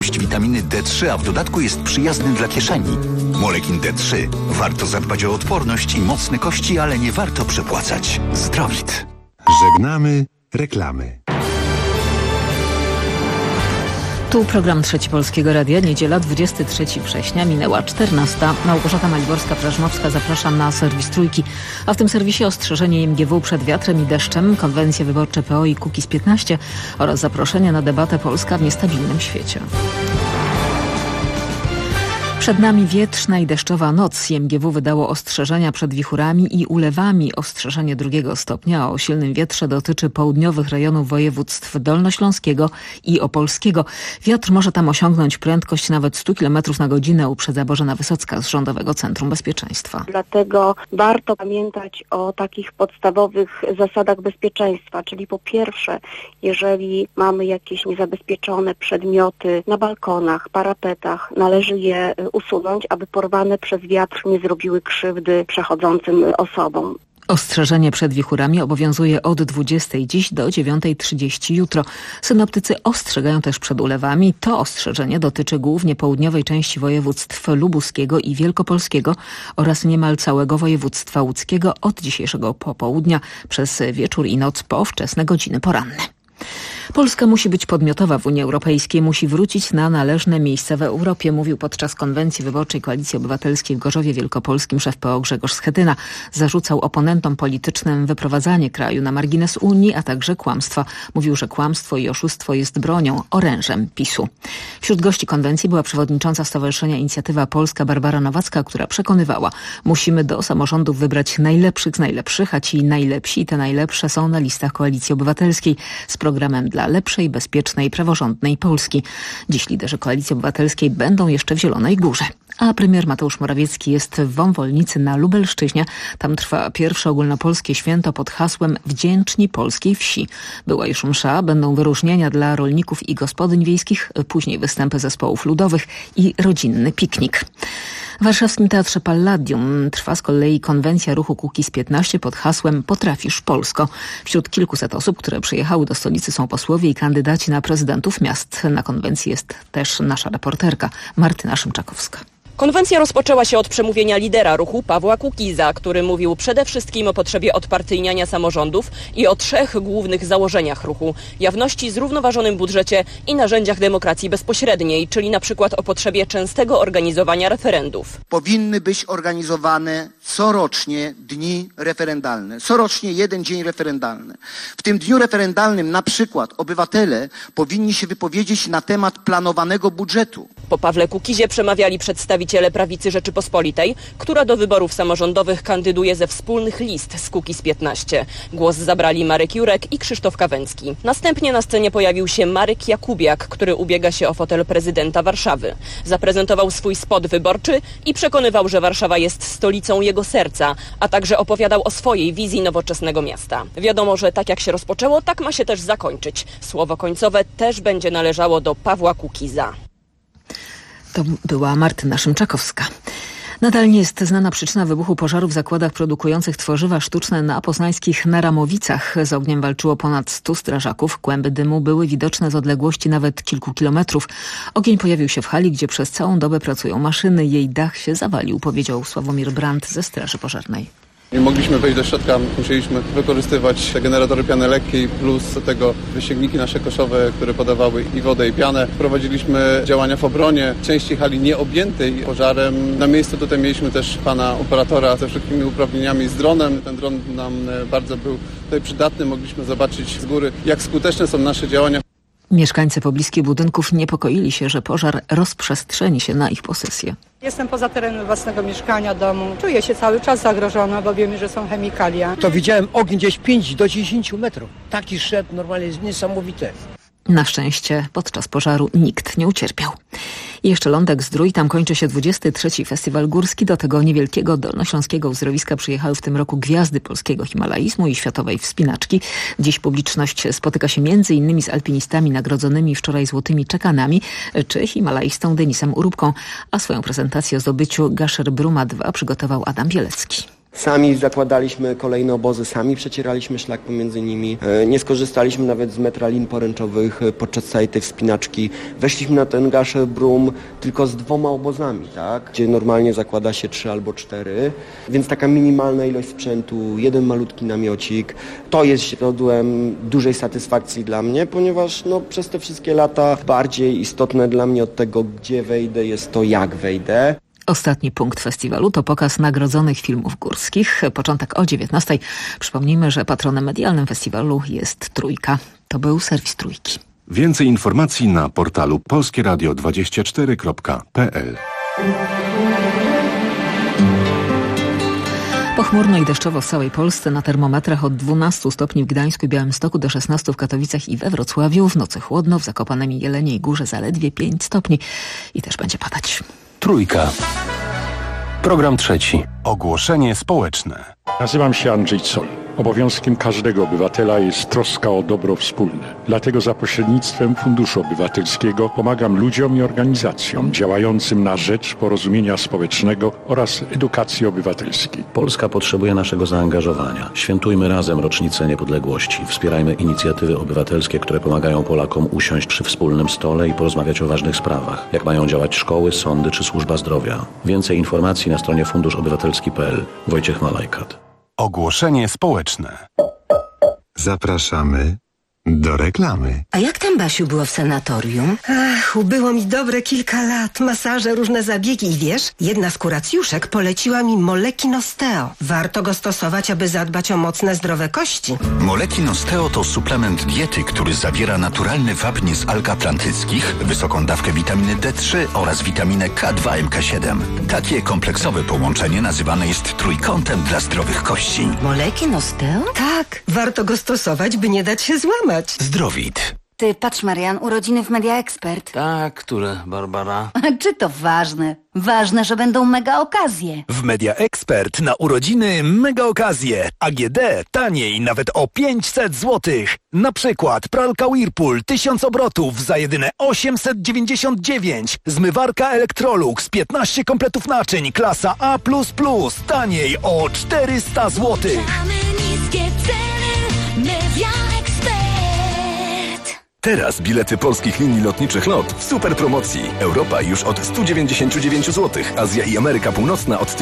Witaminy D3, a w dodatku jest przyjazny dla kieszeni. Molekin D3. Warto zadbać o odporność i mocne kości, ale nie warto przepłacać. Zdrowit. Żegnamy reklamy. Tu program Trzeci Polskiego Radia, niedziela 23 września, minęła 14. Małgorzata Maliborska-Prażmowska, zapraszam na serwis Trójki. A w tym serwisie ostrzeżenie MGW przed wiatrem i deszczem, konwencje wyborcze PO i Kukiz15 oraz zaproszenie na debatę Polska w niestabilnym świecie. Przed nami wietrzna i deszczowa noc. MGW wydało ostrzeżenia przed wichurami i ulewami. Ostrzeżenie 2 stopnia o silnym wietrze dotyczy południowych rejonów województw dolnośląskiego i opolskiego. Wiatr może tam osiągnąć prędkość nawet 100 km na godzinę, uprzedza Bożena Wysocka z Rządowego Centrum Bezpieczeństwa. Dlatego warto pamiętać o takich podstawowych zasadach bezpieczeństwa, czyli po pierwsze, jeżeli mamy jakieś niezabezpieczone przedmioty na balkonach, parapetach, należy je usunąć, aby porwane przez wiatr nie zrobiły krzywdy przechodzącym osobom. Ostrzeżenie przed wichurami obowiązuje od 20 dziś do 9:30 jutro. Synoptycy ostrzegają też przed ulewami. To ostrzeżenie dotyczy głównie południowej części województw lubuskiego i wielkopolskiego oraz niemal całego województwa łódzkiego od dzisiejszego popołudnia przez wieczór i noc po wczesne godziny poranne. Polska musi być podmiotowa w Unii Europejskiej, musi wrócić na należne miejsce w Europie, mówił podczas konwencji wyborczej Koalicji Obywatelskiej w Gorzowie Wielkopolskim szef PO Grzegorz Schetyna. Zarzucał oponentom politycznym wyprowadzanie kraju na margines Unii, a także kłamstwa. Mówił, że kłamstwo i oszustwo jest bronią, orężem PiS-u. Wśród gości konwencji była przewodnicząca Stowarzyszenia Inicjatywa Polska Barbara Nowacka, która przekonywała, musimy do samorządów wybrać najlepszych z najlepszych, a ci najlepsi i te najlepsze są na listach Koalicji Obywatelskiej z programem dla lepszej, bezpiecznej, praworządnej Polski. Dziś liderzy Koalicji Obywatelskiej będą jeszcze w Zielonej Górze. A premier Mateusz Morawiecki jest w Wąwolnicy na Lubelszczyźnie. Tam trwa pierwsze ogólnopolskie święto pod hasłem Wdzięczni polskiej wsi. Była już msza, będą wyróżnienia dla rolników i gospodyń wiejskich, później występy zespołów ludowych i rodzinny piknik. W warszawskim Teatrze Palladium trwa z kolei konwencja ruchu Kukiz15 pod hasłem Potrafisz Polsko. Wśród kilkuset osób, które przyjechały do stolicy, są posłowie i kandydaci na prezydentów miast. Na konwencji jest też nasza reporterka Martyna Szymczakowska. Konwencja rozpoczęła się od przemówienia lidera ruchu Pawła Kukiza, który mówił przede wszystkim o potrzebie odpartyjniania samorządów i o 3 głównych założeniach ruchu. Jawności, zrównoważonym budżecie i narzędziach demokracji bezpośredniej, czyli na przykład o potrzebie częstego organizowania referendów. Powinny być organizowane corocznie dni referendalne. Corocznie 1 dzień referendalny. W tym dniu referendalnym na przykład obywatele powinni się wypowiedzieć na temat planowanego budżetu. Po Pawle Kukizie przemawiali przedstawiciele Prawicy Rzeczypospolitej, która do wyborów samorządowych kandyduje ze wspólnych list z Kukiz15. Głos zabrali Marek Jurek i Krzysztof Kawęcki. Następnie na scenie pojawił się Marek Jakubiak, który ubiega się o fotel prezydenta Warszawy. Zaprezentował swój spot wyborczy i przekonywał, że Warszawa jest stolicą jego serca, a także opowiadał o swojej wizji nowoczesnego miasta. Wiadomo, że tak jak się rozpoczęło, tak ma się też zakończyć. Słowo końcowe też będzie należało do Pawła Kukiza. To była Martyna Szymczakowska. Nadal nie jest znana przyczyna wybuchu pożaru w zakładach produkujących tworzywa sztuczne na poznańskich Naramowicach. Z ogniem walczyło ponad 100 strażaków. Kłęby dymu były widoczne z odległości nawet kilku kilometrów. Ogień pojawił się w hali, gdzie przez całą dobę pracują maszyny. Jej dach się zawalił, powiedział Sławomir Brandt ze Straży Pożarnej. Nie mogliśmy wejść do środka, musieliśmy wykorzystywać te generatory piany lekkiej plus do tego wysięgniki nasze koszowe, które podawały i wodę i pianę. Prowadziliśmy działania w obronie części hali nieobjętej pożarem. Na miejscu tutaj mieliśmy też pana operatora ze wszystkimi uprawnieniami z dronem. Ten dron nam bardzo był tutaj przydatny. Mogliśmy zobaczyć z góry, jak skuteczne są nasze działania. Mieszkańcy pobliskich budynków niepokoili się, że pożar rozprzestrzeni się na ich posesję. Jestem poza terenem własnego mieszkania, domu. Czuję się cały czas zagrożona, bo wiemy, że są chemikalia. To widziałem ogień gdzieś 5 do 10 metrów. Taki szedł normalnie jest niesamowity. Na szczęście podczas pożaru nikt nie ucierpiał. I jeszcze Lądek-Zdrój, tam kończy się 23. Festiwal Górski. Do tego niewielkiego dolnośląskiego uzdrowiska przyjechały w tym roku gwiazdy polskiego himalaizmu i światowej wspinaczki. Dziś publiczność spotyka się m.in. z alpinistami nagrodzonymi wczoraj złotymi czekanami, czy himalaistą Denisem Urubką, a swoją prezentację o zdobyciu Gasher Bruma 2 przygotował Adam Bielecki. Sami zakładaliśmy kolejne obozy, sami przecieraliśmy szlak pomiędzy nimi. Nie skorzystaliśmy nawet z metralin poręczowych podczas całej tej wspinaczki. Weszliśmy na ten Gasze Brum tylko z 2 obozami, tak? Gdzie normalnie zakłada się 3 albo 4. Więc taka minimalna ilość sprzętu, 1 malutki namiocik. To jest źródłem dużej satysfakcji dla mnie, ponieważ przez te wszystkie lata bardziej istotne dla mnie od tego, gdzie wejdę, jest to, jak wejdę. Ostatni punkt festiwalu to pokaz nagrodzonych filmów górskich. Początek o 19:00. Przypomnijmy, że patronem medialnym festiwalu jest Trójka. To był serwis Trójki. Więcej informacji na portalu polskieradio24.pl. Pochmurno i deszczowo w całej Polsce, na termometrach od 12 stopni w Gdańsku i Białymstoku do 16 w Katowicach i we Wrocławiu. W nocy chłodno, w Zakopanem i Jeleniej Górze zaledwie 5 stopni i też będzie padać. Trójka. Program trzeci. Ogłoszenie społeczne. Nazywam się Andrzej Zoll. Obowiązkiem każdego obywatela jest troska o dobro wspólne. Dlatego za pośrednictwem Funduszu Obywatelskiego pomagam ludziom i organizacjom działającym na rzecz porozumienia społecznego oraz edukacji obywatelskiej. Polska potrzebuje naszego zaangażowania. Świętujmy razem rocznicę niepodległości. Wspierajmy inicjatywy obywatelskie, które pomagają Polakom usiąść przy wspólnym stole i porozmawiać o ważnych sprawach. Jak mają działać szkoły, sądy czy służba zdrowia. Więcej informacji na stronie funduszobywatelski.pl. Wojciech Malajkat. Ogłoszenie społeczne. Zapraszamy do reklamy. A jak tam, Basiu, było w sanatorium? Ach, ubyło mi dobre kilka lat. Masaże, różne zabiegi i wiesz, jedna z kuracjuszek poleciła mi Molekin Osteo. Warto go stosować, aby zadbać o mocne, zdrowe kości. Molekin Osteo to suplement diety, który zawiera naturalny wapń z alg atlantyckich, wysoką dawkę witaminy D3 oraz witaminę K2 MK7. Takie kompleksowe połączenie nazywane jest trójkątem dla zdrowych kości. Molekin Osteo? Tak, warto go stosować, by nie dać się złamać. Zdrowit. Ty, patrz, Marian, urodziny w Media Expert. Tak, które, Barbara? Czy to ważne? Ważne, że będą mega okazje. W Media Expert na urodziny mega okazje. AGD taniej nawet o 500 zł. Na przykład pralka Whirlpool 1000 obrotów za jedyne 899. Zmywarka Electrolux 15 kompletów naczyń klasa A++. Taniej o 400 zł. Mamy niskie ceny. Media Expert. Teraz bilety polskich linii lotniczych LOT w super promocji. Europa już od 199 zł, Azja i Ameryka Północna od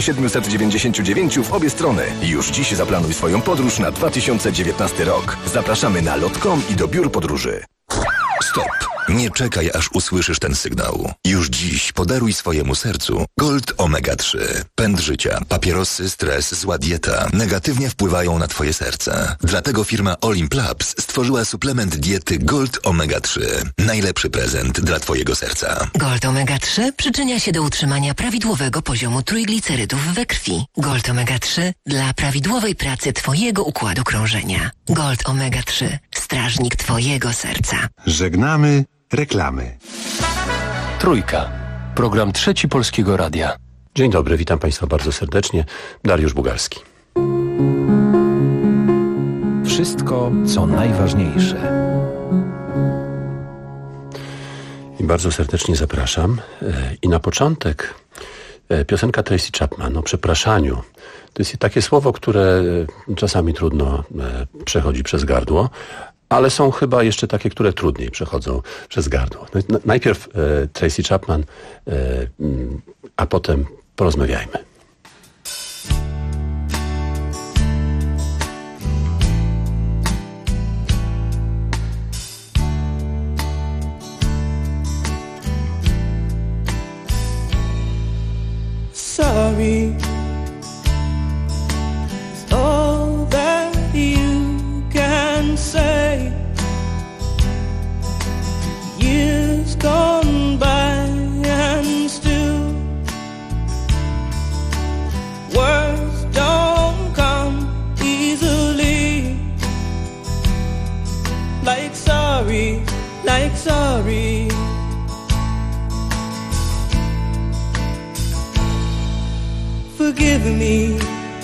1799 w obie strony. Już dziś zaplanuj swoją podróż na 2019 rok. Zapraszamy na lot.com i do biur podróży. Stop! Nie czekaj, aż usłyszysz ten sygnał. Już dziś podaruj swojemu sercu Gold Omega 3. Pęd życia, papierosy, stres, zła dieta negatywnie wpływają na twoje serce. Dlatego firma Olimp Labs stworzyła suplement diety Gold Omega 3. Najlepszy prezent dla twojego serca. Gold Omega 3 przyczynia się do utrzymania prawidłowego poziomu trójglicerydów we krwi. Gold Omega 3 dla prawidłowej pracy twojego układu krążenia. Gold Omega 3. Strażnik twojego serca. Żegnamy reklamy. Trójka. Program trzeci Polskiego Radia. Dzień dobry, witam Państwa bardzo serdecznie. Dariusz Bugalski. Wszystko, co najważniejsze. I bardzo serdecznie zapraszam. I na początek piosenka Tracy Chapman o przepraszaniu. To jest takie słowo, które czasami trudno przechodzi przez gardło, ale są chyba jeszcze takie, które trudniej przechodzą przez gardło. Najpierw Tracy Chapman, a potem porozmawiajmy. Sorry, it's all that you can say. Years gone by and still words don't come easily. Like sorry, like sorry. Forgive me,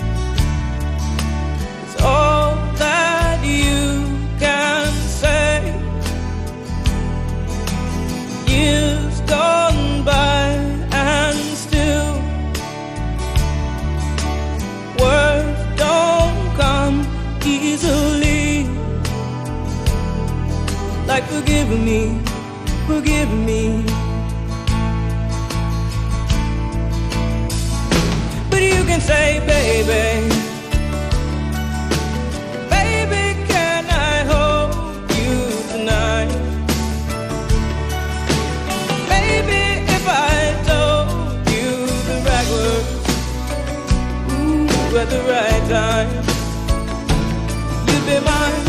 it's all that you can say. Years gone by and still like forgive me, forgive me. But you can say, baby, baby, can I hold you tonight? Baby, if I told you the right words, ooh, at the right time, you'd be mine.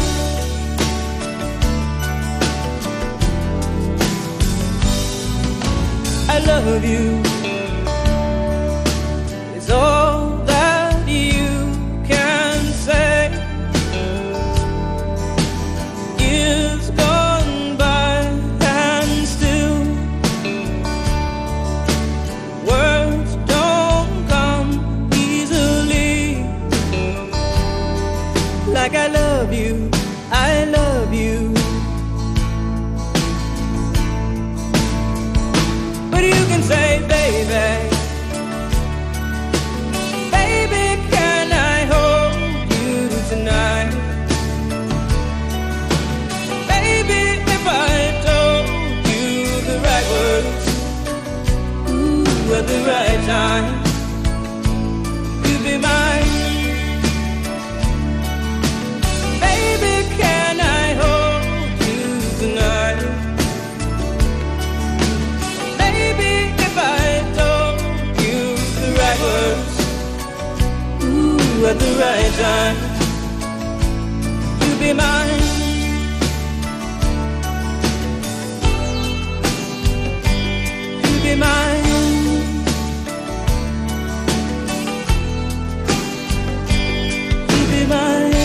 I love you. It's all that you can say. Years gone by and still words don't come easily. Like I love you, I love you. But you can say, baby, baby, can I hold you tonight? Baby, if I told you the right words, ooh, at the right time, you'd be mine. Baby, can I hold you tonight? Ooh, at the right time, you be mine. You be mine. You be mine.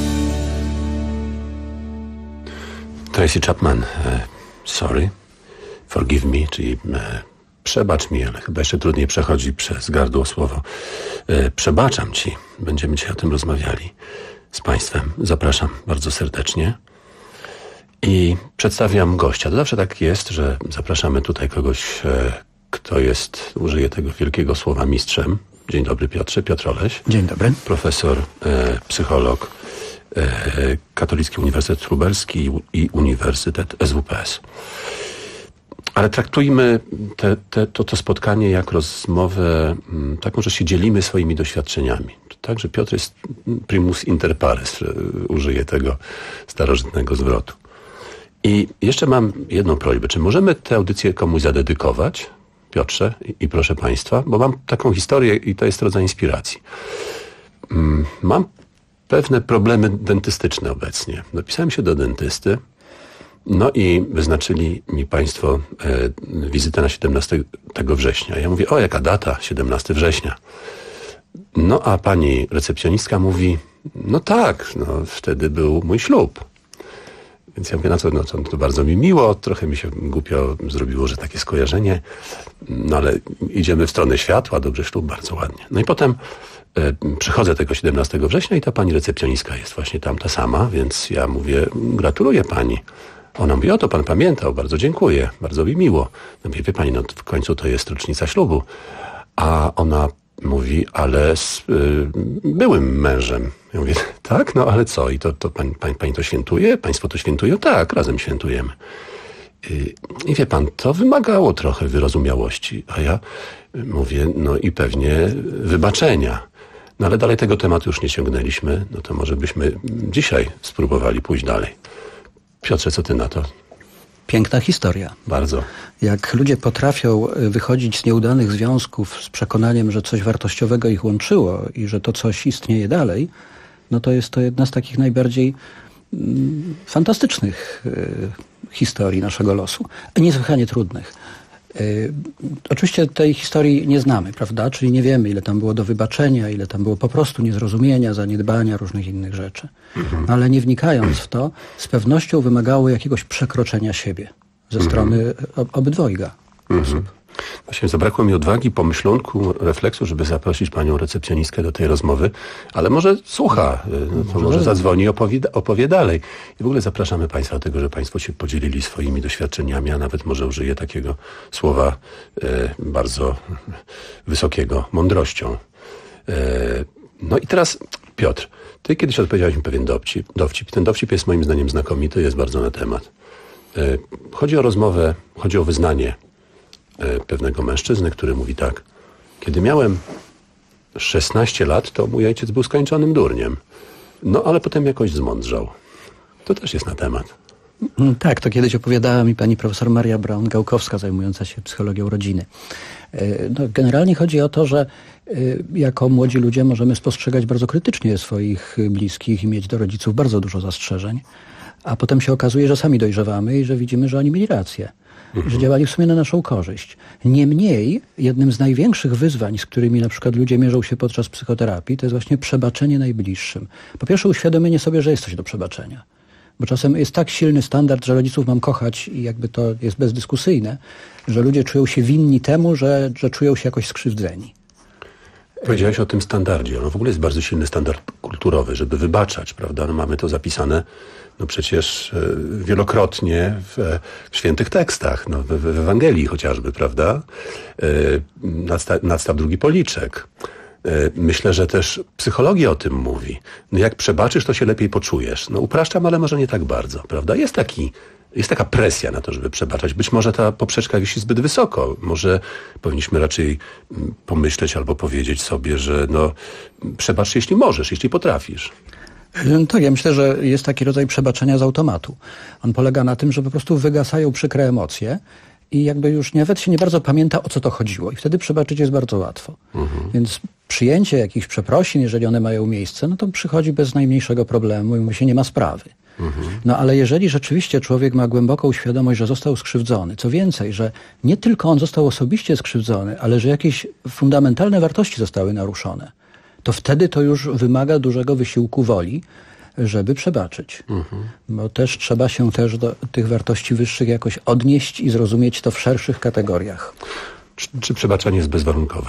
Tracy Chapman, sorry, forgive me, czyli przebacz mi, ale chyba jeszcze trudniej przechodzi przez gardło słowo. Przebaczam ci. Będziemy dzisiaj o tym rozmawiali z Państwem. Zapraszam bardzo serdecznie. I przedstawiam gościa. To zawsze tak jest, że zapraszamy tutaj kogoś, kto jest, użyję tego wielkiego słowa, mistrzem. Dzień dobry, Piotrze. Piotr Oleś. Dzień dobry. Profesor, psycholog, Katolicki Uniwersytet Lubelski i Uniwersytet SWPS. Ale traktujmy to spotkanie jak rozmowę taką, że się dzielimy swoimi doświadczeniami. Także Piotr jest primus inter pares, użyję tego starożytnego zwrotu. I jeszcze mam jedną prośbę. Czy możemy tę audycję komuś zadedykować, Piotrze i proszę Państwa? Bo mam taką historię i to jest rodzaj inspiracji. Mam pewne problemy dentystyczne obecnie. Dopisałem się do dentysty. No i wyznaczyli mi Państwo wizytę na 17 września. Ja mówię, o jaka data, 17 września. No a pani recepcjonistka mówi, no tak, no wtedy był mój ślub. Więc ja mówię, to bardzo mi miło, trochę mi się głupio zrobiło, że takie skojarzenie, no ale idziemy w stronę światła, dobrze, ślub, bardzo ładnie. No i potem przychodzę tego 17 września i ta pani recepcjonistka jest właśnie tam ta sama, więc ja mówię, gratuluję pani. Ona mówi, o to pan pamiętał, bardzo dziękuję, bardzo mi miło. No mówię, wie pani, no w końcu to jest rocznica ślubu. A ona mówi, ale z byłym mężem. Ja mówię, tak, no ale co? I to pani to świętuje? Państwo to świętują? Tak, razem świętujemy. I wie pan, to wymagało trochę wyrozumiałości. A ja mówię, no i pewnie wybaczenia. No ale dalej tego tematu już nie ciągnęliśmy. No to może byśmy dzisiaj spróbowali pójść dalej. Piotrze, co ty na to? Piękna historia. Bardzo. Jak ludzie potrafią wychodzić z nieudanych związków z przekonaniem, że coś wartościowego ich łączyło i że to coś istnieje dalej, no to jest to jedna z takich najbardziej fantastycznych historii naszego losu. Niesłychanie trudnych. Oczywiście tej historii nie znamy, prawda? Czyli nie wiemy, ile tam było do wybaczenia, ile tam było po prostu niezrozumienia, zaniedbania, różnych innych rzeczy. Ale nie wnikając w to, z pewnością wymagało jakiegoś przekroczenia siebie ze strony obydwojga osób. Właśnie zabrakło mi odwagi, pomyślunku, refleksu, żeby zaprosić panią recepcjonistkę do tej rozmowy, ale może słucha, to może zadzwoni i opowie dalej. I w ogóle zapraszamy Państwa do tego, że Państwo się podzielili swoimi doświadczeniami, a nawet może użyję takiego słowa bardzo wysokiego, mądrością. No i teraz, Piotr, ty kiedyś odpowiedziałeś mi pewien dowcip. Ten dowcip jest moim zdaniem znakomity, jest bardzo na temat. Chodzi o rozmowę, chodzi o wyznanie pewnego mężczyzny, który mówi tak. Kiedy miałem 16 lat, to mój ojciec był skończonym durniem. No ale potem jakoś zmądrzał. To też jest na temat. Tak, to kiedyś opowiadała mi pani profesor Maria Braun-Gałkowska, zajmująca się psychologią rodziny. No, generalnie chodzi o to, że jako młodzi ludzie możemy spostrzegać bardzo krytycznie swoich bliskich i mieć do rodziców bardzo dużo zastrzeżeń, a potem się okazuje, że sami dojrzewamy i że widzimy, że oni mieli rację. Że działali w sumie na naszą korzyść. Niemniej, jednym z największych wyzwań, z którymi na przykład ludzie mierzą się podczas psychoterapii, to jest właśnie przebaczenie najbliższym. Po pierwsze, uświadomienie sobie, że jest coś do przebaczenia. Bo czasem jest tak silny standard, że rodziców mam kochać i jakby to jest bezdyskusyjne, że ludzie czują się winni temu, że czują się jakoś skrzywdzeni. Powiedziałeś o tym standardzie. No w ogóle jest bardzo silny standard kulturowy, żeby wybaczać, prawda? No mamy to zapisane no przecież wielokrotnie w świętych tekstach, no w Ewangelii chociażby, prawda? Nadstaw drugi policzek. Myślę, że też psychologia o tym mówi. No jak przebaczysz, to się lepiej poczujesz. No upraszczam, ale może nie tak bardzo, prawda? Jest taka presja na to, żeby przebaczać. Być może ta poprzeczka wisi zbyt wysoko. Może powinniśmy raczej pomyśleć albo powiedzieć sobie, że no przebacz, jeśli możesz, jeśli potrafisz. Tak, ja myślę, że jest taki rodzaj przebaczenia z automatu. On polega na tym, że po prostu wygasają przykre emocje i jakby już nawet się nie bardzo pamięta, o co to chodziło. I wtedy przebaczyć jest bardzo łatwo. Więc przyjęcie jakichś przeprosin, jeżeli one mają miejsce, no to przychodzi bez najmniejszego problemu i mówi się, nie ma sprawy. No ale jeżeli rzeczywiście człowiek ma głęboką świadomość, że został skrzywdzony, co więcej, że nie tylko on został osobiście skrzywdzony, ale że jakieś fundamentalne wartości zostały naruszone, to wtedy to już wymaga dużego wysiłku woli, żeby przebaczyć. Bo też trzeba się też do tych wartości wyższych jakoś odnieść i zrozumieć to w szerszych kategoriach. Czy przebaczenie jest bezwarunkowe?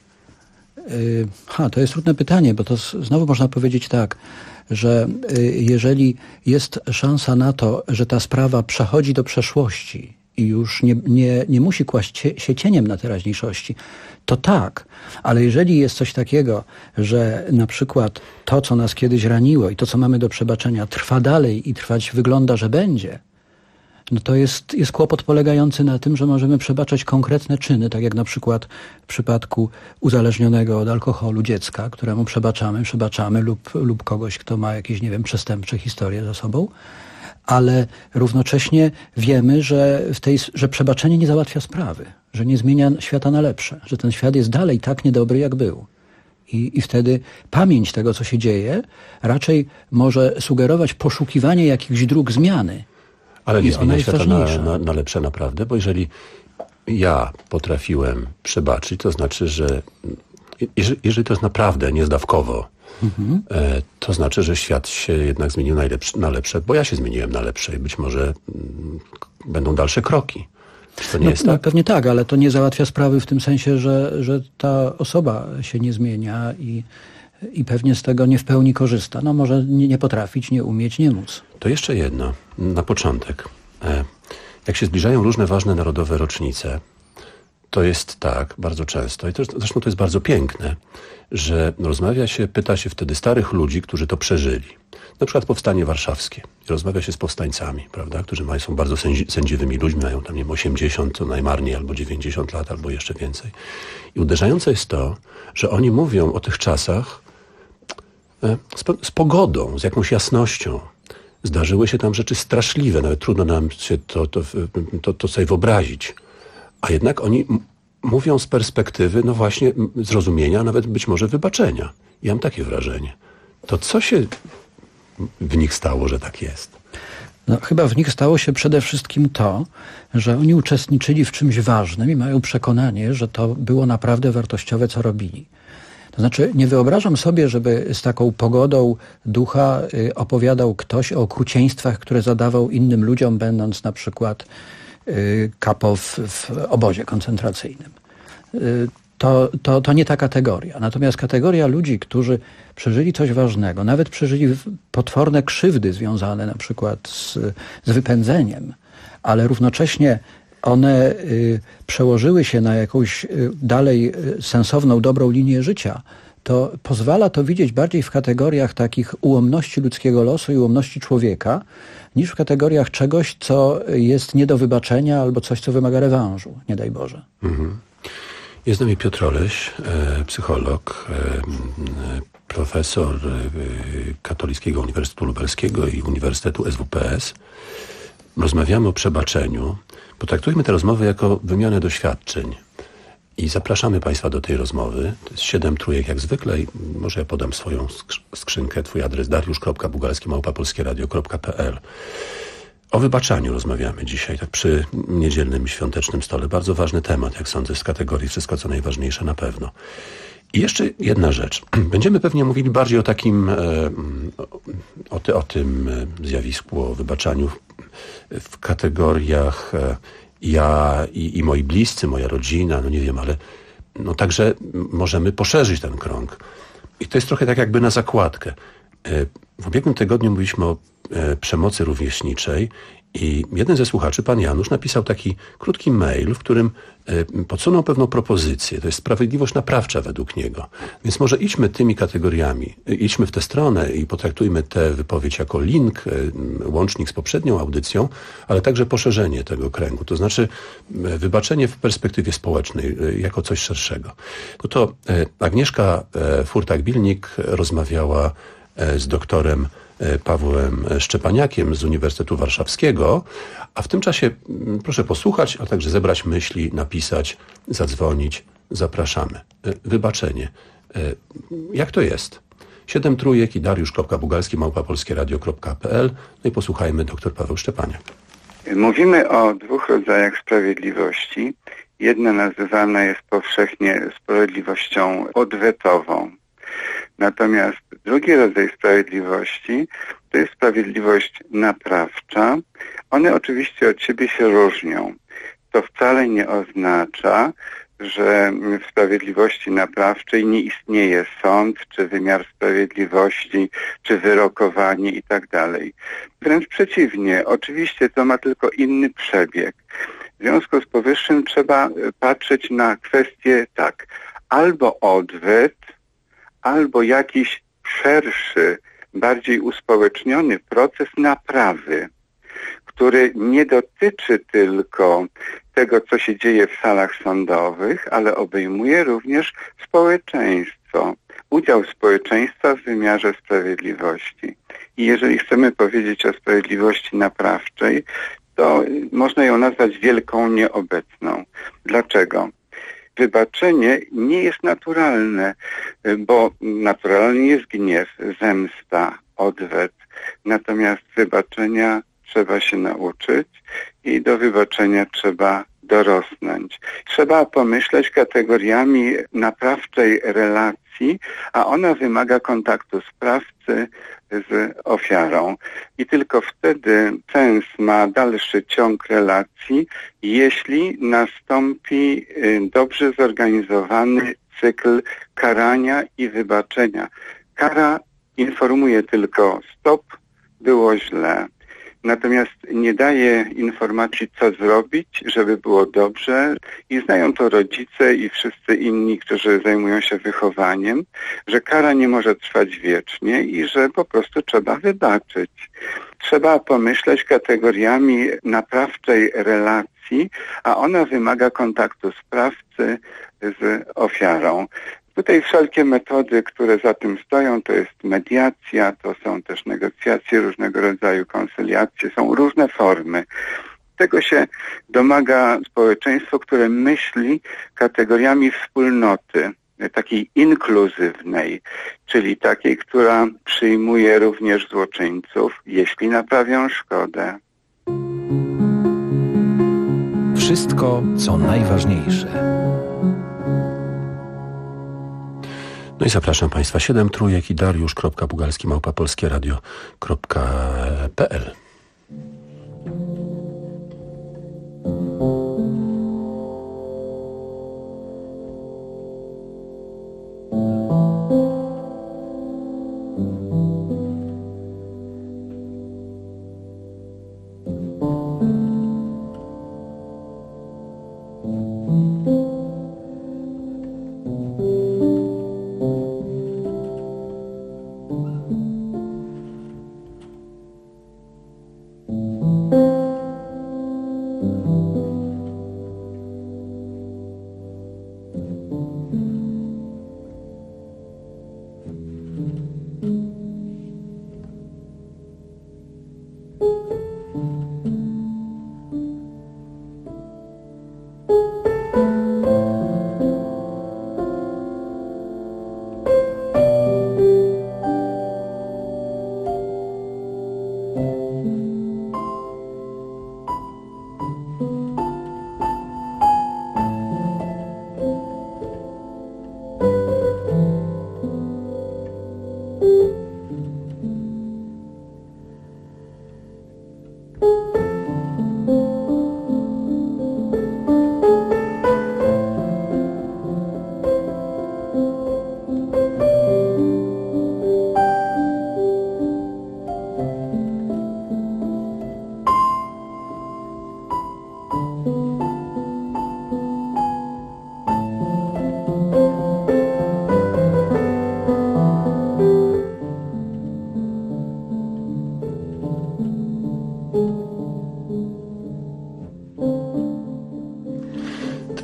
To jest trudne pytanie, bo to znowu można powiedzieć tak, że jeżeli jest szansa na to, że ta sprawa przechodzi do przeszłości i już nie musi kłaść się cieniem na teraźniejszości, to tak. Ale jeżeli jest coś takiego, że na przykład to, co nas kiedyś raniło i to, co mamy do przebaczenia, trwa dalej i trwać wygląda, że będzie, no to jest kłopot polegający na tym, że możemy przebaczać konkretne czyny, tak jak na przykład w przypadku uzależnionego od alkoholu dziecka, któremu przebaczamy lub kogoś, kto ma jakieś, nie wiem, przestępcze historie za sobą, ale równocześnie wiemy, że przebaczenie nie załatwia sprawy, że nie zmienia świata na lepsze, że ten świat jest dalej tak niedobry, jak był. I wtedy pamięć tego, co się dzieje, raczej może sugerować poszukiwanie jakichś dróg zmiany. Ale nie zmienia świata na lepsze naprawdę, bo jeżeli ja potrafiłem przebaczyć, to znaczy, że jeżeli to jest naprawdę niezdawkowo, to znaczy, że świat się jednak zmienił na lepsze, bo ja się zmieniłem na lepsze i być może będą dalsze kroki. Czy to nie jest tak? No, pewnie tak, ale to nie załatwia sprawy w tym sensie, że ta osoba się nie zmienia i pewnie z tego nie w pełni korzysta. No może nie potrafić, nie umieć, nie móc. To jeszcze jedno, na początek. Jak się zbliżają różne ważne narodowe rocznice, to jest tak bardzo często, i zresztą to jest bardzo piękne, że rozmawia się, pyta się wtedy starych ludzi, którzy to przeżyli. Na przykład Powstanie Warszawskie. I rozmawia się z powstańcami, prawda, którzy są bardzo sędziwymi ludźmi, mają tam, nie wiem, 80 co najmarniej, albo 90 lat, albo jeszcze więcej. I uderzające jest to, że oni mówią o tych czasach z pogodą, z jakąś jasnością. Zdarzyły się tam rzeczy straszliwe, nawet trudno nam się to sobie wyobrazić. A jednak oni mówią z perspektywy, no właśnie, zrozumienia, nawet być może wybaczenia. Ja mam takie wrażenie. To co się w nich stało, że tak jest? No, chyba w nich stało się przede wszystkim to, że oni uczestniczyli w czymś ważnym i mają przekonanie, że to było naprawdę wartościowe, co robili. To znaczy, nie wyobrażam sobie, żeby z taką pogodą ducha opowiadał ktoś o okrucieństwach, które zadawał innym ludziom, będąc na przykład kapo w obozie koncentracyjnym. To nie ta kategoria. Natomiast kategoria ludzi, którzy przeżyli coś ważnego, nawet przeżyli potworne krzywdy związane na przykład z wypędzeniem, ale równocześnie one przełożyły się na jakąś dalej sensowną, dobrą linię życia, to pozwala to widzieć bardziej w kategoriach takich ułomności ludzkiego losu i ułomności człowieka, niż w kategoriach czegoś, co jest nie do wybaczenia albo coś, co wymaga rewanżu, nie daj Boże. Jest z nami Piotr Oleś, psycholog, profesor Katolickiego Uniwersytetu Lubelskiego i Uniwersytetu SWPS. Rozmawiamy o przebaczeniu. Potraktujmy tę rozmowę jako wymianę doświadczeń. I zapraszamy Państwa do tej rozmowy. To jest 7 trójek jak zwykle i może ja podam swoją skrzynkę, twój adres dariusz.bugalski@polskieradio.pl. O wybaczaniu rozmawiamy dzisiaj, tak przy niedzielnym i świątecznym stole. Bardzo ważny temat, jak sądzę, z kategorii wszystko co najważniejsze na pewno. I jeszcze jedna rzecz. Będziemy pewnie mówili bardziej o takim, o tym zjawisku, o wybaczaniu w kategoriach ja i moi bliscy, moja rodzina, no nie wiem, ale no także możemy poszerzyć ten krąg. I to jest trochę tak jakby na zakładkę. W ubiegłym tygodniu mówiliśmy o przemocy rówieśniczej i jeden ze słuchaczy, pan Janusz, napisał taki krótki mail, w którym podsunął pewną propozycję. To jest sprawiedliwość naprawcza według niego. Więc może idźmy tymi kategoriami, idźmy w tę stronę i potraktujmy tę wypowiedź jako link, łącznik z poprzednią audycją, ale także poszerzenie tego kręgu. To znaczy wybaczenie w perspektywie społecznej jako coś szerszego. No to Agnieszka Furtak-Bilnik rozmawiała z doktorem Pawłem Szczepaniakiem z Uniwersytetu Warszawskiego, a w tym czasie proszę posłuchać, a także zebrać myśli, napisać, zadzwonić. Zapraszamy. Wybaczenie. Jak to jest? 7 trójek i dariusz.bugalski@polskieradio.pl. No i posłuchajmy dr Paweł Szczepaniak. Mówimy o 2 rodzajach sprawiedliwości. Jedna nazywana jest powszechnie sprawiedliwością odwetową. Natomiast drugi rodzaj sprawiedliwości to jest sprawiedliwość naprawcza. One oczywiście od siebie się różnią. To wcale nie oznacza, że w sprawiedliwości naprawczej nie istnieje sąd, czy wymiar sprawiedliwości, czy wyrokowanie i tak dalej. Wręcz przeciwnie, oczywiście to ma tylko inny przebieg. W związku z powyższym trzeba patrzeć na kwestię tak, albo odwet, albo jakiś szerszy, bardziej uspołeczniony proces naprawy, który nie dotyczy tylko tego, co się dzieje w salach sądowych, ale obejmuje również społeczeństwo, udział społeczeństwa w wymiarze sprawiedliwości. I jeżeli chcemy powiedzieć o sprawiedliwości naprawczej, to można ją nazwać wielką nieobecną. Dlaczego? Wybaczenie nie jest naturalne, bo naturalnie jest gniew, zemsta, odwet. Natomiast wybaczenia trzeba się nauczyć i do wybaczenia trzeba dorosnąć. Trzeba pomyśleć kategoriami naprawczej relacji, a ona wymaga kontaktu sprawcy z ofiarą. I tylko wtedy sens ma dalszy ciąg relacji, jeśli nastąpi dobrze zorganizowany cykl karania i wybaczenia. Kara informuje tylko stop, było źle. Natomiast nie daje informacji, co zrobić, żeby było dobrze. I znają to rodzice i wszyscy inni, którzy zajmują się wychowaniem, że kara nie może trwać wiecznie i że po prostu trzeba wybaczyć. Trzeba pomyśleć kategoriami naprawczej relacji, a ona wymaga kontaktu sprawcy z ofiarą. Tutaj wszelkie metody, które za tym stoją, to jest mediacja, to są też negocjacje różnego rodzaju, konsyliacje, są różne formy. Tego się domaga społeczeństwo, które myśli kategoriami wspólnoty, takiej inkluzywnej, czyli takiej, która przyjmuje również złoczyńców, jeśli naprawią szkodę. Wszystko, co najważniejsze. No i zapraszam Państwa, 7 trójek i dariusz.bugalski@polskieradio.pl.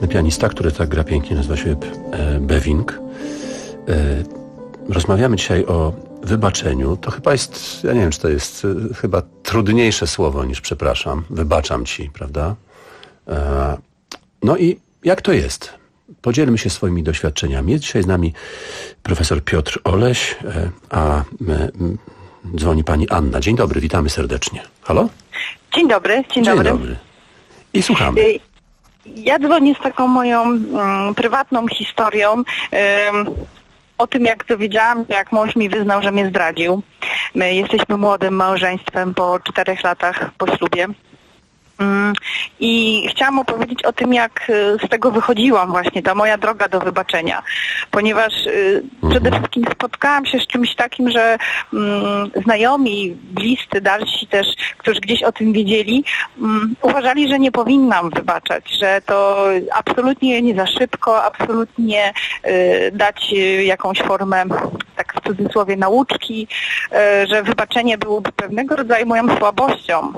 świetny pianista, który tak gra pięknie, nazywa się Bewing. Rozmawiamy dzisiaj o wybaczeniu. To chyba jest, ja nie wiem, czy to jest chyba trudniejsze słowo niż przepraszam. Wybaczam ci, prawda? No i jak to jest? Podzielmy się swoimi doświadczeniami. Jest dzisiaj z nami profesor Piotr Oleś, a dzwoni pani Anna. Dzień dobry, witamy serdecznie. Halo? Dzień dobry. Dzień dobry. I słuchamy. Ja dzwonię z taką moją prywatną historią o tym, jak dowiedziałam, jak mąż mi wyznał, że mnie zdradził. My jesteśmy młodym małżeństwem po 4 latach po ślubie. I chciałam opowiedzieć o tym, jak z tego wychodziłam właśnie, ta moja droga do wybaczenia. Ponieważ przede wszystkim spotkałam się z czymś takim, że znajomi, bliscy, dalsi też, którzy gdzieś o tym wiedzieli, uważali, że nie powinnam wybaczać, że to absolutnie nie za szybko, absolutnie dać jakąś formę, tak w cudzysłowie, nauczki, że wybaczenie byłoby pewnego rodzaju moją słabością.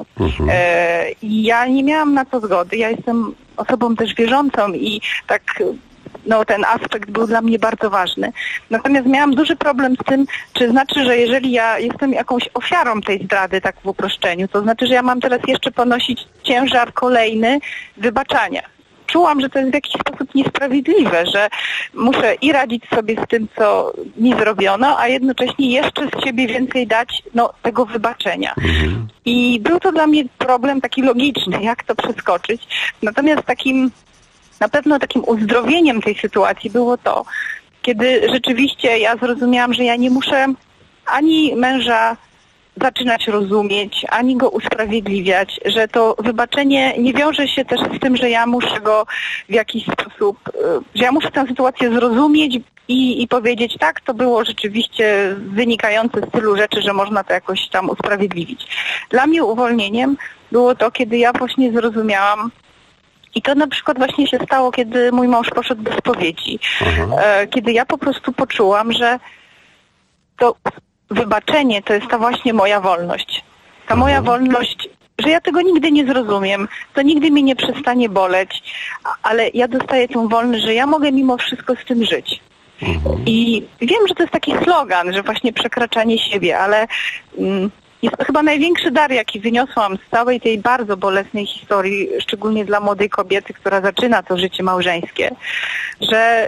I ja nie miałam na to zgody. Ja jestem osobą też wierzącą i tak ten aspekt był dla mnie bardzo ważny. Natomiast miałam duży problem z tym, czy znaczy, że jeżeli ja jestem jakąś ofiarą tej zdrady, tak w uproszczeniu, to znaczy, że ja mam teraz jeszcze ponosić ciężar kolejny wybaczania. Czułam, że to jest w jakiś sposób niesprawiedliwe, że muszę i radzić sobie z tym, co mi zrobiono, a jednocześnie jeszcze z siebie więcej dać tego wybaczenia. I był to dla mnie problem taki logiczny, jak to przeskoczyć. Natomiast na pewno takim uzdrowieniem tej sytuacji było to, kiedy rzeczywiście ja zrozumiałam, że ja nie muszę ani męża zaczynać rozumieć, ani go usprawiedliwiać, że to wybaczenie nie wiąże się też z tym, że ja muszę go w jakiś sposób, że ja muszę tę sytuację zrozumieć i powiedzieć, tak, to było rzeczywiście wynikające z tylu rzeczy, że można to jakoś tam usprawiedliwić. Dla mnie uwolnieniem było to, kiedy ja właśnie zrozumiałam, i to na przykład właśnie się stało, kiedy mój mąż poszedł do spowiedzi. Kiedy ja po prostu poczułam, że to wybaczenie to jest ta właśnie moja wolność. Ta moja wolność, że ja tego nigdy nie zrozumiem, to nigdy mnie nie przestanie boleć, ale ja dostaję tą wolność, że ja mogę mimo wszystko z tym żyć. I wiem, że to jest taki slogan, że właśnie przekraczanie siebie, ale jest to chyba największy dar, jaki wyniosłam z całej tej bardzo bolesnej historii, szczególnie dla młodej kobiety, która zaczyna to życie małżeńskie, że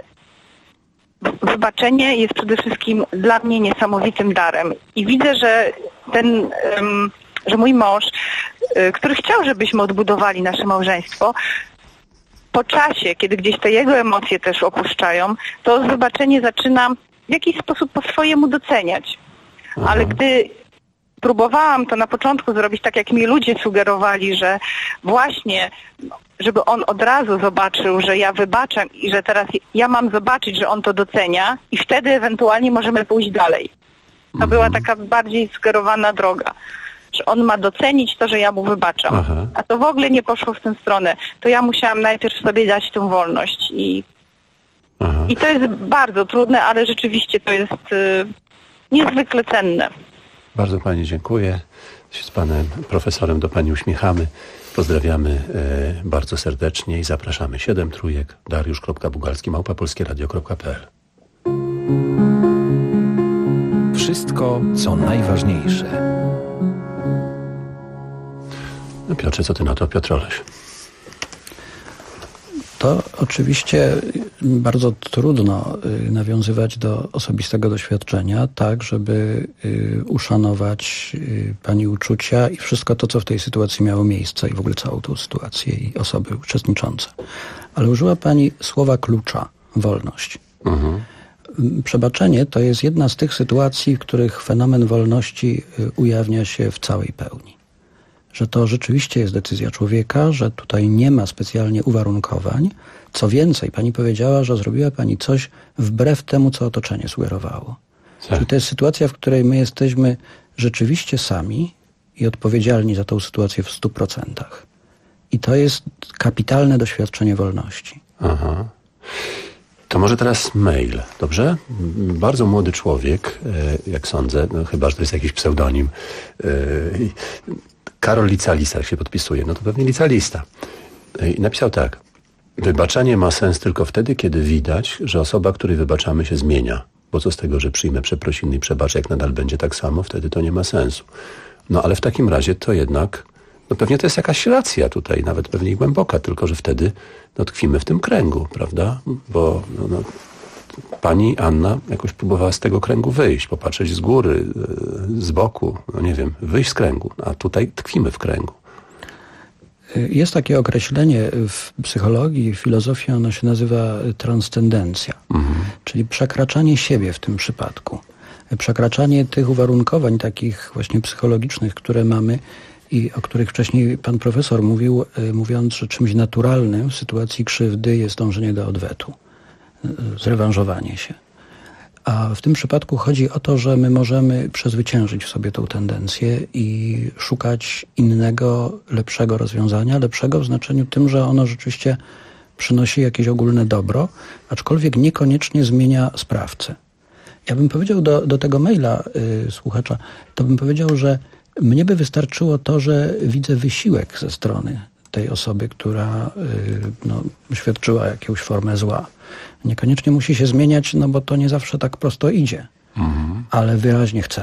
wybaczenie jest przede wszystkim dla mnie niesamowitym darem. I widzę, że że mój mąż, który chciał, żebyśmy odbudowali nasze małżeństwo, po czasie, kiedy gdzieś te jego emocje też opuszczają, to wybaczenie zaczyna w jakiś sposób po swojemu doceniać. Ale gdy próbowałam to na początku zrobić tak, jak mi ludzie sugerowali, że właśnie, żeby on od razu zobaczył, że ja wybaczam i że teraz ja mam zobaczyć, że on to docenia i wtedy ewentualnie możemy pójść dalej. To była taka bardziej sugerowana droga, że on ma docenić to, że ja mu wybaczam. A to w ogóle nie poszło w tę stronę. To ja musiałam najpierw sobie dać tę wolność i to jest bardzo trudne, ale rzeczywiście to jest niezwykle cenne. Bardzo pani dziękuję. Się z panem profesorem do pani uśmiechamy. Pozdrawiamy bardzo serdecznie i zapraszamy. 7 trójek, dariusz.bugalski@polskieradio.pl. Wszystko, co najważniejsze. No Piotrze, co ty na to, Piotr Oleś? To oczywiście bardzo trudno nawiązywać do osobistego doświadczenia, tak, żeby uszanować pani uczucia i wszystko to, co w tej sytuacji miało miejsce i w ogóle całą tą sytuację i osoby uczestniczące. Ale użyła pani słowa klucza, wolność. Przebaczenie to jest jedna z tych sytuacji, w których fenomen wolności ujawnia się w całej pełni. Że to rzeczywiście jest decyzja człowieka, że tutaj nie ma specjalnie uwarunkowań. Co więcej, pani powiedziała, że zrobiła pani coś wbrew temu, co otoczenie sugerowało. Czyli to jest sytuacja, w której my jesteśmy rzeczywiście sami i odpowiedzialni za tą sytuację w 100%. I to jest kapitalne doświadczenie wolności. To może teraz mail, dobrze? Bardzo młody człowiek, jak sądzę, no chyba, że to jest jakiś pseudonim. Karol Licalista się podpisuje, no to pewnie Licalista. I napisał tak. Wybaczanie ma sens tylko wtedy, kiedy widać, że osoba, której wybaczamy, się zmienia. Bo co z tego, że przyjmę przeprosiny i przebaczę, jak nadal będzie tak samo, wtedy to nie ma sensu. No ale w takim razie to jednak, no pewnie to jest jakaś racja tutaj, nawet pewnie głęboka, tylko że wtedy tkwimy w tym kręgu, prawda? Bo pani Anna jakoś próbowała z tego kręgu wyjść, popatrzeć z góry, z boku, no nie wiem, wyjść z kręgu, a tutaj tkwimy w kręgu. Jest takie określenie w psychologii, w filozofii, ono się nazywa transcendencja, czyli przekraczanie siebie w tym przypadku. Przekraczanie tych uwarunkowań takich właśnie psychologicznych, które mamy i o których wcześniej pan profesor mówił, mówiąc, że czymś naturalnym w sytuacji krzywdy jest dążenie do odwetu, zrewanżowanie się. A w tym przypadku chodzi o to, że my możemy przezwyciężyć w sobie tą tendencję i szukać innego, lepszego rozwiązania. Lepszego w znaczeniu tym, że ono rzeczywiście przynosi jakieś ogólne dobro, aczkolwiek niekoniecznie zmienia sprawcę. Ja bym powiedział do tego maila słuchacza, to bym powiedział, że mnie by wystarczyło to, że widzę wysiłek ze strony tej osoby, która świadczyła jakąś formę zła. Niekoniecznie musi się zmieniać, no bo to nie zawsze tak prosto idzie, ale wyraźnie chce.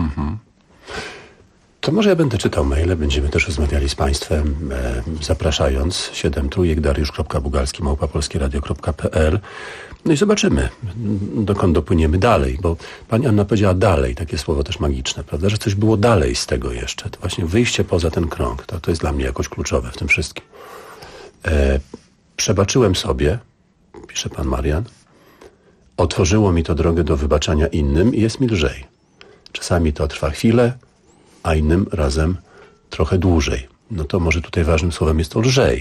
To może ja będę czytał maile, będziemy też rozmawiali z Państwem, zapraszając 7 trójek dariusz.bugalski@polskieradio.pl. No i zobaczymy, dokąd dopłyniemy dalej, bo pani Anna powiedziała dalej, takie słowo też magiczne, prawda, że coś było dalej z tego jeszcze. To właśnie wyjście poza ten krąg, to jest dla mnie jakoś kluczowe w tym wszystkim. Przebaczyłem sobie, pisze pan Marian, otworzyło mi to drogę do wybaczania innym i jest mi lżej. Czasami to trwa chwilę, a innym razem trochę dłużej. No to może tutaj ważnym słowem jest to lżej.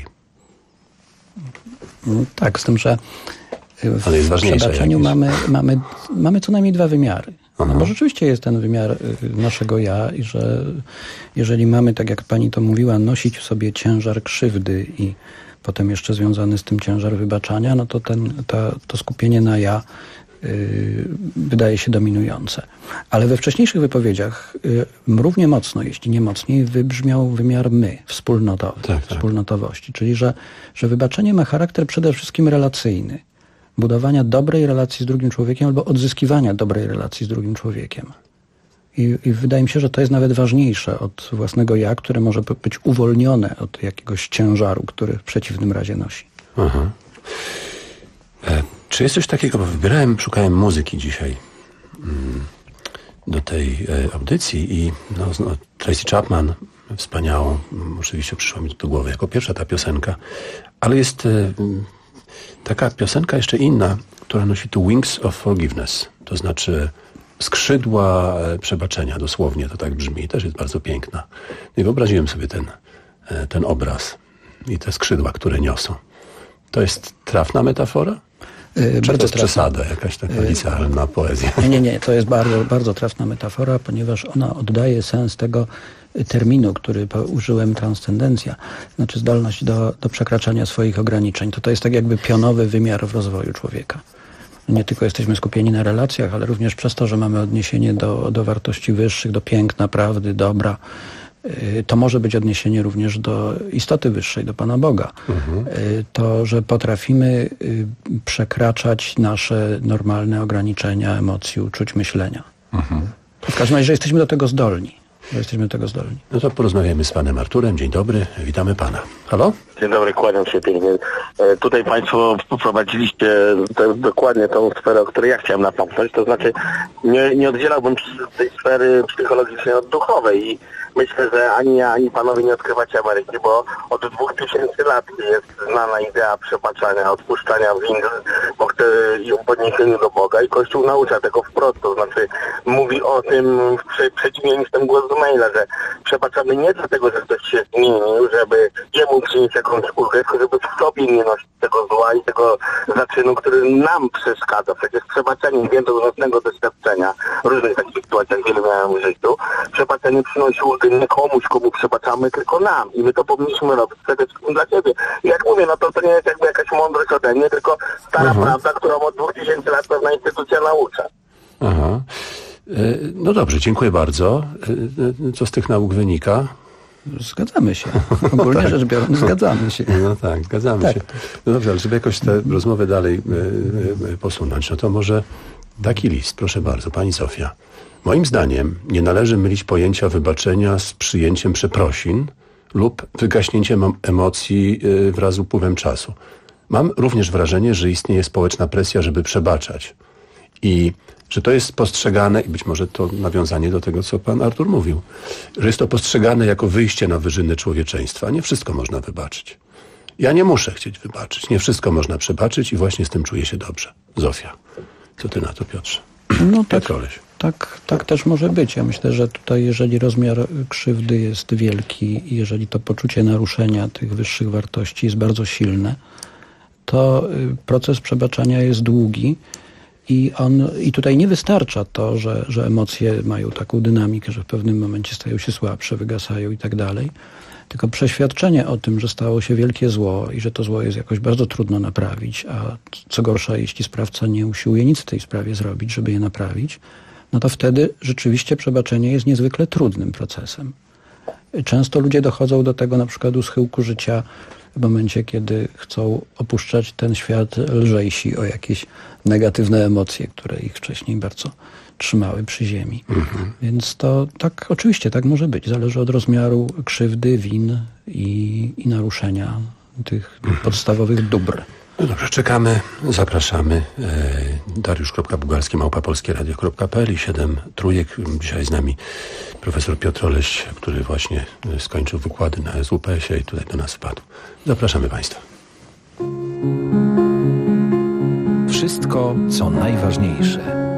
Tak, z tym, że w przebaczeniu mamy co najmniej dwa wymiary. No bo rzeczywiście jest ten wymiar naszego ja i że jeżeli mamy, tak jak pani to mówiła, nosić w sobie ciężar krzywdy i potem jeszcze związany z tym ciężar wybaczania, no to to skupienie na ja wydaje się dominujące. Ale we wcześniejszych wypowiedziach równie mocno, jeśli nie mocniej, wybrzmiał wymiar my, wspólnotowy, wspólnotowości. Czyli, że wybaczenie ma charakter przede wszystkim relacyjny. Budowania dobrej relacji z drugim człowiekiem albo odzyskiwania dobrej relacji z drugim człowiekiem. I wydaje mi się, że to jest nawet ważniejsze od własnego ja, które może być uwolnione od jakiegoś ciężaru, który w przeciwnym razie nosi. Czy jest coś takiego, bo szukałem muzyki dzisiaj do tej audycji i Tracy Chapman, wspaniałą, oczywiście przyszła mi do głowy jako pierwsza ta piosenka, ale jest taka piosenka jeszcze inna, która nosi tu Wings of Forgiveness, to znaczy skrzydła przebaczenia, dosłownie to tak brzmi, też jest bardzo piękna. I wyobraziłem sobie ten obraz i te skrzydła, które niosą. To jest trafna metafora? Czy to jest przesada, jakaś taka licealna poezja? Nie, to jest bardzo, bardzo trafna metafora, ponieważ ona oddaje sens tego terminu, który użyłem, transcendencja, znaczy zdolność do przekraczania swoich ograniczeń. To jest tak jakby pionowy wymiar w rozwoju człowieka. Nie tylko jesteśmy skupieni na relacjach, ale również przez to, że mamy odniesienie do wartości wyższych, do piękna, prawdy, dobra. To może być odniesienie również do istoty wyższej, do Pana Boga. To, że potrafimy przekraczać nasze normalne ograniczenia emocji, uczuć, myślenia. W każdym razie, że jesteśmy do tego zdolni. No to porozmawiamy z panem Arturem. Dzień dobry, witamy pana. Halo? Dzień dobry, kłaniam się pięknie. Tutaj państwo poprowadziliście dokładnie tą sferę, o której ja chciałem napomknąć. To znaczy nie oddzielałbym tej sfery psychologicznej od duchowej i myślę, że ani ja, ani panowie nie odkrywacie Ameryki, bo od 2000 lat jest znana idea przebaczania, odpuszczania win i podniesieniu do Boga i Kościół naucza tego wprost, to znaczy mówi o tym w przeciwieństwie z tym głos z maila, że przebaczamy nie dlatego, że ktoś się zmienił, żeby jemu przynieść jakąś ulgę, tylko żeby w sobie nie nosić tego zła i tego zaczynu, który nam przeszkadza. Przecież przebaczenie wiem do własnego doświadczenia, w różnych takich sytuacjach wiele miałem w życiu, przebaczenie przynosi ulgę nie komuś, komu przebaczamy, tylko nam. I my to powinniśmy robić przede wszystkim dla siebie. I jak mówię, no to nie jest jakby jakaś mądrość ode mnie, tylko stara prawda, którą od 2000 lat pewna instytucja naucza. No dobrze, dziękuję bardzo. Co z tych nauk wynika? Zgadzamy się. Ogólnie tak. rzecz biorąc, zgadzamy się. No tak, zgadzamy się. No dobrze, ale żeby jakoś tę rozmowę dalej posunąć, no to może taki list, proszę bardzo, pani Zofia. Moim zdaniem nie należy mylić pojęcia wybaczenia z przyjęciem przeprosin lub wygaśnięciem emocji wraz z upływem czasu. Mam również wrażenie, że istnieje społeczna presja, żeby przebaczać. I że to jest postrzegane, i być może to nawiązanie do tego, co pan Artur mówił, że jest to postrzegane jako wyjście na wyżyny człowieczeństwa. Nie wszystko można wybaczyć. Ja nie muszę chcieć wybaczyć. Nie wszystko można przebaczyć i właśnie z tym czuję się dobrze. Zofia, co ty na to, Piotrze? No Piotroleś. tak też może być. Ja myślę, że tutaj jeżeli rozmiar krzywdy jest wielki i jeżeli to poczucie naruszenia tych wyższych wartości jest bardzo silne, to proces przebaczania jest długi i tutaj nie wystarcza to, że emocje mają taką dynamikę, że w pewnym momencie stają się słabsze, wygasają i tak dalej. Tylko przeświadczenie o tym, że stało się wielkie zło i że to zło jest jakoś bardzo trudno naprawić, a co gorsza, jeśli sprawca nie usiłuje nic w tej sprawie zrobić, żeby je naprawić, no to wtedy rzeczywiście przebaczenie jest niezwykle trudnym procesem. Często ludzie dochodzą do tego na przykład u schyłku życia w momencie, kiedy chcą opuszczać ten świat lżejsi o jakieś negatywne emocje, które ich wcześniej bardzo trzymały przy ziemi. Więc to tak, oczywiście tak może być. Zależy od rozmiaru krzywdy, win i naruszenia tych podstawowych dóbr. No dobrze, czekamy, zapraszamy. Dariusz.bugalski@polskieradio.pl i 7 trójek. Dzisiaj z nami profesor Piotr Oleś, który właśnie skończył wykłady na SWPS-ie i tutaj do nas wpadł. Zapraszamy państwa. Wszystko, co najważniejsze.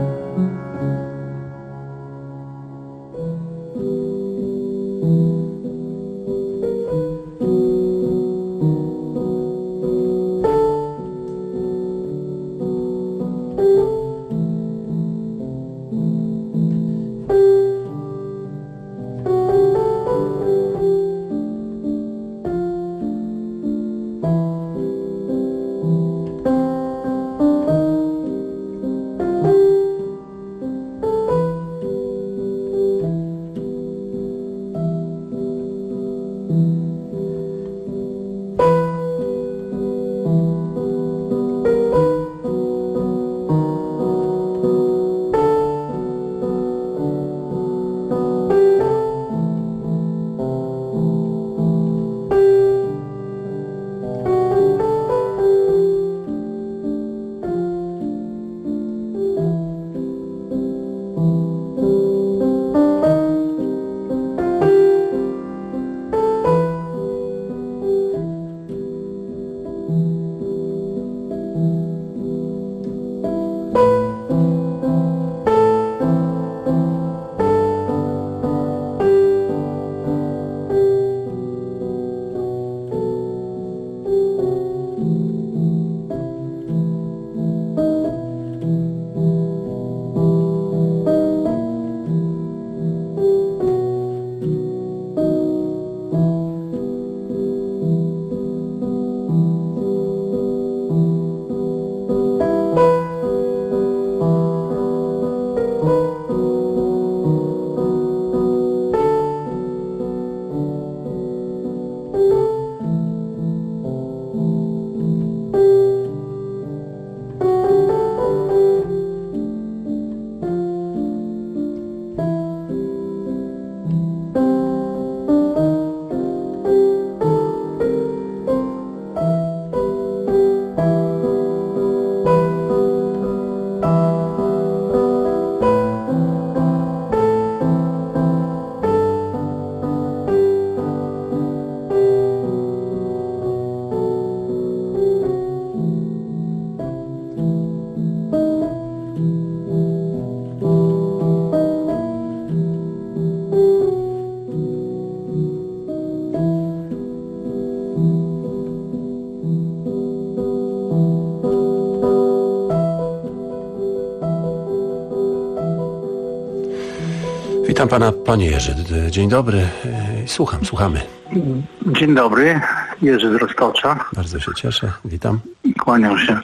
Witam pana, panie Jerzy. Dzień dobry. Słuchamy. Dzień dobry. Jerzy z Roztocza. Bardzo się cieszę. Witam. Kłaniam się.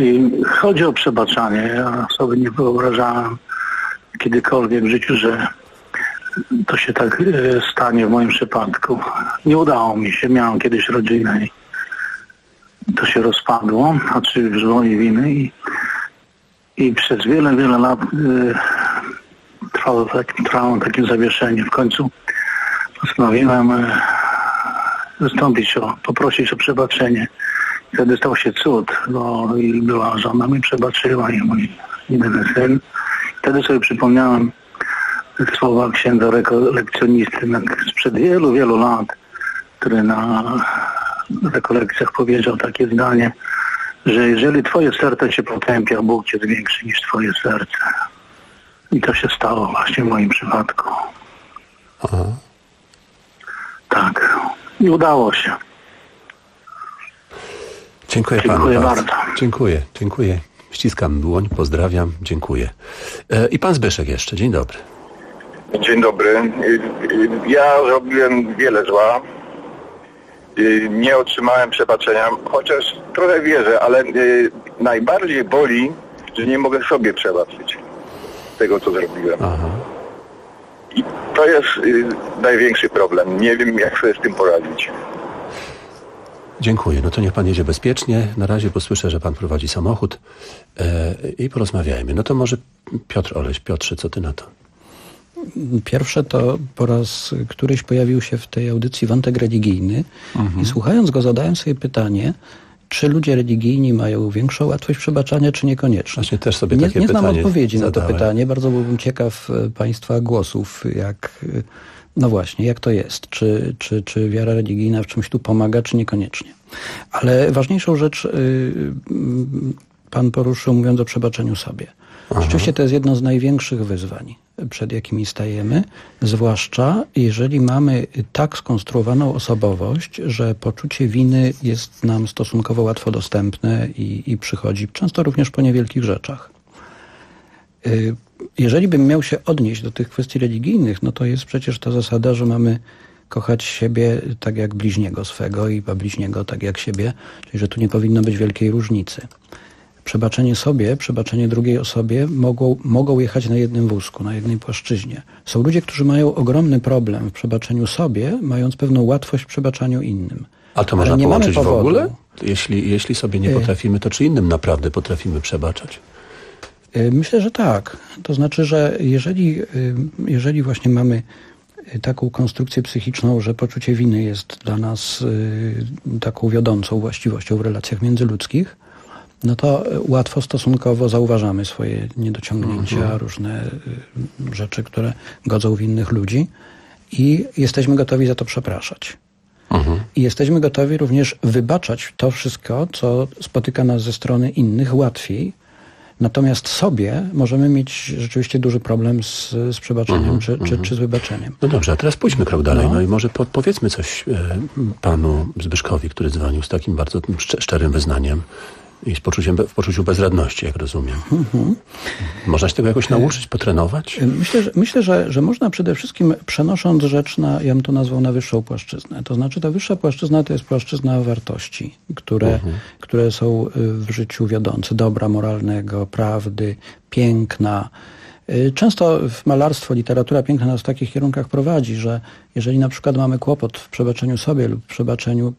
Chodzi o przebaczanie. Ja sobie nie wyobrażałem kiedykolwiek w życiu, że to się tak stanie w moim przypadku. Nie udało mi się, miałem kiedyś rodzinę i to się rozpadło, znaczy z mojej winy i przez wiele, wiele lat trwało takie zawieszenie. W końcu postanowiłem poprosić o przebaczenie. Wtedy stał się cud, bo i była żona mi przebaczyła i mój jedyny syn. Wtedy sobie przypomniałem słowa księdza rekolekcjonisty sprzed wielu, wielu lat, który na rekolekcjach powiedział takie zdanie, że jeżeli twoje serce cię potępia, Bóg cię zwiększy niż twoje serce. I to się stało właśnie w moim przypadku. Aha. Tak. I udało się. Dziękuję panu bardzo. Dziękuję. Ściskam dłoń, pozdrawiam, dziękuję. I pan Zbyszek jeszcze, dzień dobry. Dzień dobry. Ja robiłem wiele zła. Nie otrzymałem przebaczenia, chociaż trochę wierzę, ale najbardziej boli, że nie mogę sobie przebaczyć tego, co zrobiłem. Aha. I to jest największy problem. Nie wiem, jak sobie z tym poradzić. Dziękuję. No to niech pan jedzie bezpiecznie. Na razie, bo słyszę, że pan prowadzi samochód i porozmawiajmy. No to może Piotr Oleś. Piotrze, co ty na to? Pierwsze to po raz któryś pojawił się w tej audycji wątek religijny i słuchając go zadałem sobie pytanie, czy ludzie religijni mają większą łatwość przebaczania, czy niekoniecznie. Właśnie też sobie takie nie pytanie znam odpowiedzi zadałem. na to pytanie. Bardzo byłbym ciekaw państwa głosów, no właśnie, jak to jest. Czy wiara religijna w czymś tu pomaga, czy niekoniecznie. Ale ważniejszą rzecz pan poruszył, mówiąc o przebaczeniu sobie. Rzeczywiście to jest jedno z największych wyzwań, przed jakimi stajemy, zwłaszcza jeżeli mamy tak skonstruowaną osobowość, że poczucie winy jest nam stosunkowo łatwo dostępne i przychodzi często również po niewielkich rzeczach. Jeżeli bym miał się odnieść do tych kwestii religijnych, no to jest przecież ta zasada, że mamy kochać siebie tak jak bliźniego swego i bliźniego tak jak siebie, czyli że tu nie powinno być wielkiej różnicy. Przebaczenie sobie, przebaczenie drugiej osobie mogą jechać na jednym wózku, na jednej płaszczyźnie. Są ludzie, którzy mają ogromny problem w przebaczeniu sobie, mając pewną łatwość w przebaczaniu innym. A to można połączyć w ogóle? Jeśli sobie nie potrafimy, to czy innym naprawdę potrafimy przebaczać? Myślę, że tak. To znaczy, że jeżeli właśnie mamy taką konstrukcję psychiczną, że poczucie winy jest dla nas taką wiodącą właściwością w relacjach międzyludzkich, no to łatwo stosunkowo zauważamy swoje niedociągnięcia, różne rzeczy, które godzą w innych ludzi i jesteśmy gotowi za to przepraszać. I jesteśmy gotowi również wybaczać to wszystko, co spotyka nas ze strony innych łatwiej. Natomiast sobie możemy mieć rzeczywiście duży problem z przebaczeniem czy z wybaczeniem. No dobrze, a teraz pójdźmy krok dalej. No i może powiedzmy coś panu Zbyszkowi, który dzwonił z takim bardzo szczerym wyznaniem i w poczuciu bezradności, jak rozumiem. Można się tego jakoś nauczyć, potrenować? Myślę, że można przede wszystkim, przenosząc rzecz ja bym to nazwał na wyższą płaszczyznę. To znaczy ta wyższa płaszczyzna to jest płaszczyzna wartości, które są w życiu wiodące. Dobra moralnego, prawdy, piękna. Często w malarstwo, literatura piękna nas w takich kierunkach prowadzi, że jeżeli na przykład mamy kłopot w przebaczeniu sobie lub w przebaczeniu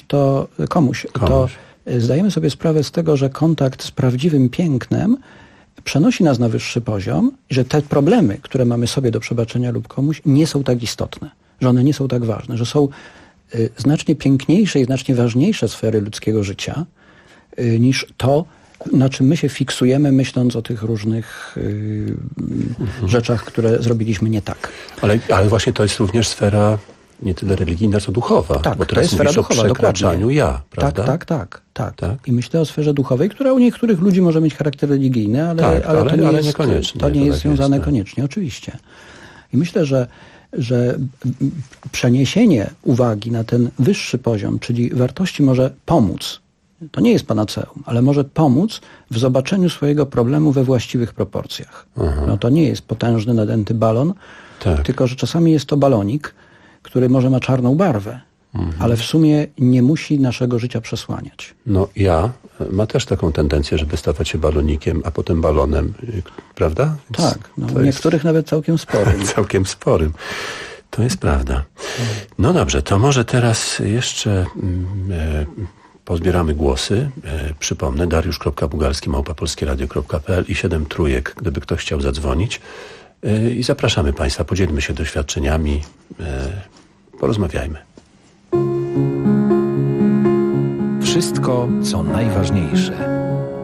komuś. To zdajemy sobie sprawę z tego, że kontakt z prawdziwym pięknem przenosi nas na wyższy poziom i że te problemy, które mamy sobie do przebaczenia lub komuś, nie są tak istotne, że one nie są tak ważne, że są znacznie piękniejsze i znacznie ważniejsze sfery ludzkiego życia niż to, na czym my się fiksujemy, myśląc o tych różnych rzeczach, które zrobiliśmy nie tak. Ale właśnie to jest również sfera nie tyle religijna, co duchowa. Tak, bo teraz to jest sfera duchowa, o przekraczaniu dokładnie. prawda? Tak. I myślę o sferze duchowej, która u niektórych ludzi może mieć charakter religijny, ale to nie jest związane koniecznie, oczywiście. I myślę, że przeniesienie uwagi na ten wyższy poziom, czyli wartości, może pomóc. To nie jest panaceum, ale może pomóc w zobaczeniu swojego problemu we właściwych proporcjach. No to nie jest potężny, nadęty balon, tylko że czasami jest to balonik, który może ma czarną barwę ale w sumie nie musi naszego życia przesłaniać. No ma też taką tendencję, żeby stawać się balonikiem, a potem balonem, prawda? Tak, niektórych nawet całkiem sporym. Całkiem sporym. To jest prawda. No dobrze, to może teraz jeszcze pozbieramy głosy. Przypomnę, dariusz.bugalski@polskieradio.pl i 7 trójek, gdyby ktoś chciał zadzwonić. I zapraszamy Państwa, podzielmy się doświadczeniami, porozmawiajmy. Wszystko, co najważniejsze.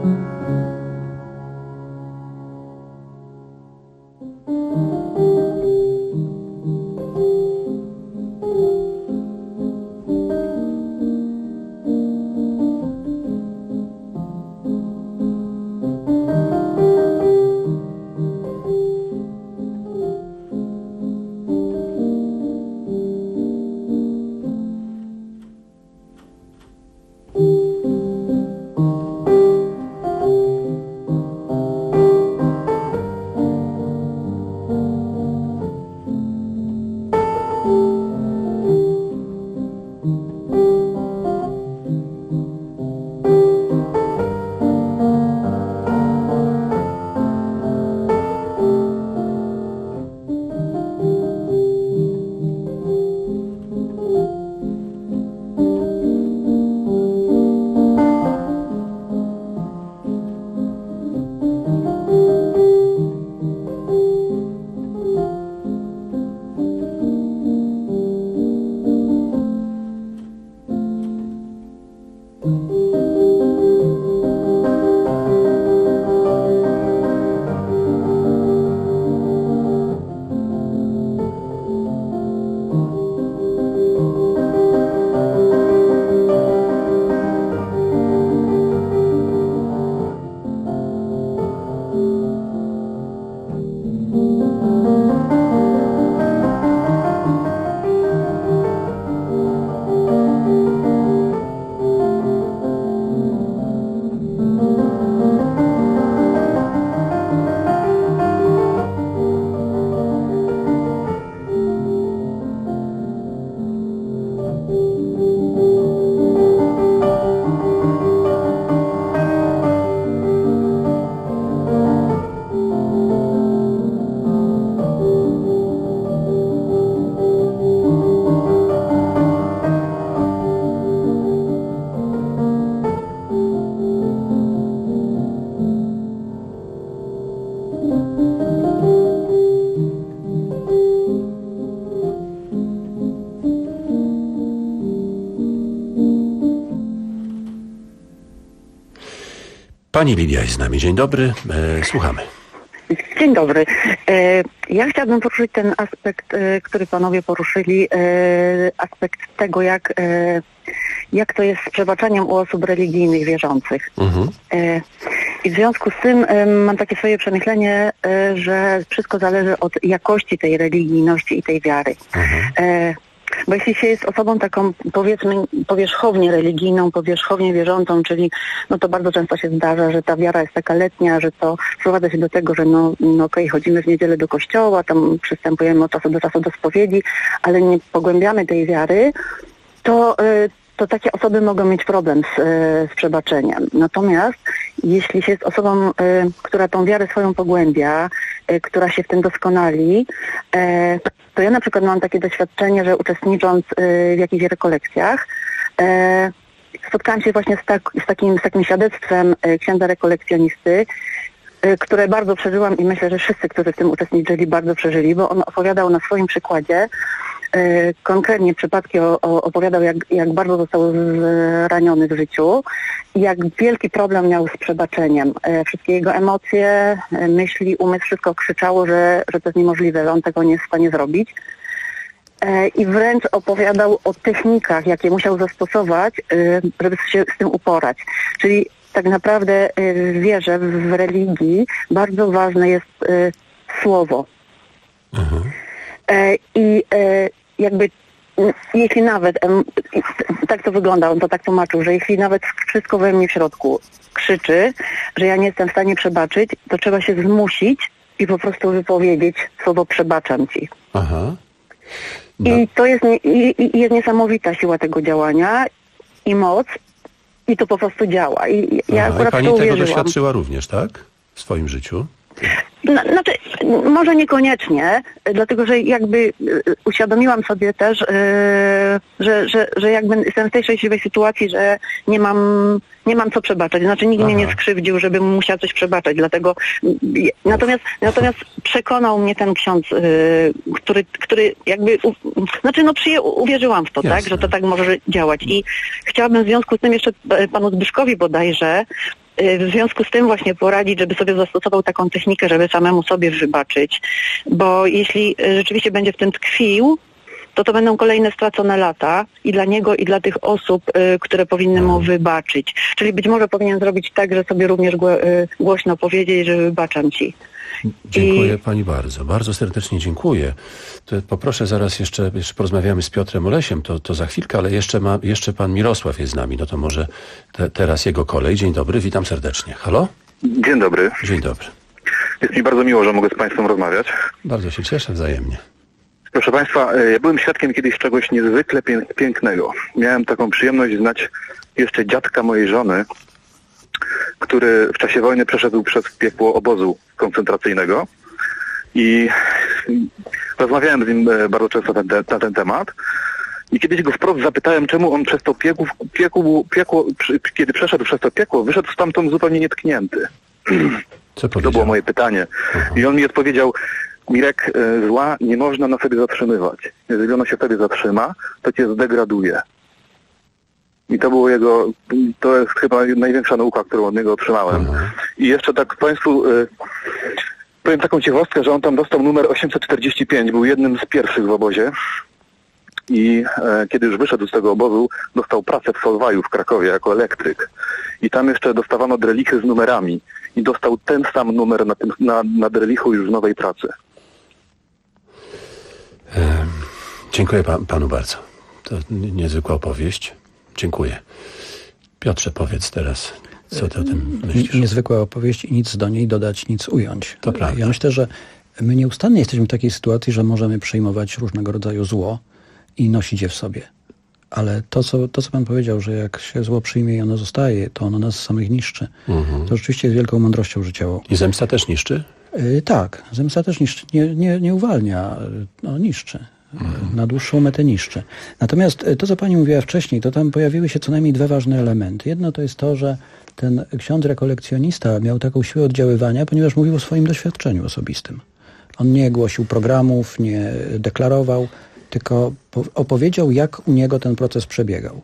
Pani Lidia jest z nami. Dzień dobry. Słuchamy. Dzień dobry. Ja chciałabym poruszyć ten aspekt, który panowie poruszyli, aspekt tego, jak to jest z przebaczaniem u osób religijnych, wierzących. I w związku z tym mam takie swoje przemyślenie, że wszystko zależy od jakości tej religijności i tej wiary. Bo jeśli się jest osobą taką, powiedzmy, powierzchownie religijną, powierzchownie wierzącą, czyli no to bardzo często się zdarza, że ta wiara jest taka letnia, że to sprowadza się do tego, że okej, chodzimy w niedzielę do kościoła, tam przystępujemy od czasu do czasu do spowiedzi, ale nie pogłębiamy tej wiary, to takie osoby mogą mieć problem z przebaczeniem. Natomiast jeśli się jest osobą, która tą wiarę swoją pogłębia, która się w tym doskonali, to ja na przykład mam takie doświadczenie, że uczestnicząc w jakichś rekolekcjach, spotkałam się właśnie z takim świadectwem księdza rekolekcjonisty, które bardzo przeżyłam i myślę, że wszyscy, którzy w tym uczestniczyli, bardzo przeżyli, bo on opowiadał na swoim przykładzie, konkretnie przypadki opowiadał, jak bardzo został zraniony w życiu i jak wielki problem miał z przebaczeniem. Wszystkie jego emocje, myśli, umysł, wszystko krzyczało, że to jest niemożliwe, że on tego nie jest w stanie zrobić. I wręcz opowiadał o technikach, jakie musiał zastosować, żeby się z tym uporać. Czyli tak naprawdę w wierze, w religii bardzo ważne jest słowo. I jakby jeśli nawet, tak to wygląda, on to tak tłumaczył, że jeśli nawet wszystko we mnie w środku krzyczy, że ja nie jestem w stanie przebaczyć, to trzeba się zmusić i po prostu wypowiedzieć słowo przebaczam ci. I to jest, jest niesamowita siła tego działania i moc. I to po prostu działa. I ja akurat i pani to tego uwierzyłam. doświadczyła również, tak? W swoim życiu? Znaczy, może niekoniecznie, dlatego że jakby uświadomiłam sobie też, że jakby jestem w tej szczęśliwej sytuacji, że nie mam co przebaczać. Znaczy nikt mnie nie skrzywdził, żebym musiała coś przebaczać. Dlatego natomiast przekonał mnie ten ksiądz, który jakby uwierzyłam w to, tak, że to tak może działać. I chciałabym w związku z tym jeszcze panu Zbyszkowi bodajże w związku z tym właśnie poradzić, żeby sobie zastosował taką technikę, żeby samemu sobie wybaczyć, bo jeśli rzeczywiście będzie w tym tkwił, to będą kolejne stracone lata i dla niego, i dla tych osób, które powinny mu wybaczyć. Czyli być może powinien zrobić tak, że sobie również głośno powiedzieć, że wybaczam ci. Dziękuję pani bardzo. Bardzo serdecznie dziękuję. To poproszę zaraz jeszcze porozmawiamy z Piotrem Olesiem, to za chwilkę, ale jeszcze pan Mirosław jest z nami. No to może teraz jego kolej. Dzień dobry, witam serdecznie. Halo? Dzień dobry. Dzień dobry. Jest mi bardzo miło, że mogę z państwem rozmawiać. Bardzo się cieszę, wzajemnie. Proszę państwa, ja byłem świadkiem kiedyś czegoś niezwykle pięknego. Miałem taką przyjemność znać jeszcze dziadka mojej żony, który w czasie wojny przeszedł przez piekło obozu koncentracyjnego i rozmawiałem z nim bardzo często na ten temat i kiedyś go wprost zapytałem, czemu on przez to kiedy przeszedł przez to piekło, wyszedł stamtąd zupełnie nietknięty. Co to było moje pytanie. I on mi odpowiedział: Mirek, zła nie można na sobie zatrzymywać. Jeżeli ono się sobie zatrzyma, to cię zdegraduje. I to jest chyba największa nauka, którą od niego otrzymałem. I jeszcze tak państwu powiem taką ciekawostkę, że on tam dostał numer 845, był jednym z pierwszych w obozie. I kiedy już wyszedł z tego obozu, dostał pracę w Solwaju w Krakowie jako elektryk. I tam jeszcze dostawano drelichy z numerami. I dostał ten sam numer na drelichu już w nowej pracy. Dziękuję panu bardzo. To niezwykła opowieść. Dziękuję. Piotrze, powiedz teraz, co ty o tym myślisz? Niezwykła opowieść i nic do niej dodać, nic ująć. To prawda. Ja myślę, że my nieustannie jesteśmy w takiej sytuacji, że możemy przyjmować różnego rodzaju zło i nosić je w sobie. Ale to, co pan powiedział, że jak się zło przyjmie i ono zostaje, to ono nas samych niszczy. To rzeczywiście jest wielką mądrością życiową. I zemsta też niszczy? Tak, zemsta też niszczy. Nie uwalnia, niszczy. Na dłuższą metę niszczy. Natomiast to, co pani mówiła wcześniej, to tam pojawiły się co najmniej dwa ważne elementy. Jedno to jest to, że ten ksiądz rekolekcjonista miał taką siłę oddziaływania, ponieważ mówił o swoim doświadczeniu osobistym. On nie głosił programów, nie deklarował, tylko opowiedział, jak u niego ten proces przebiegał.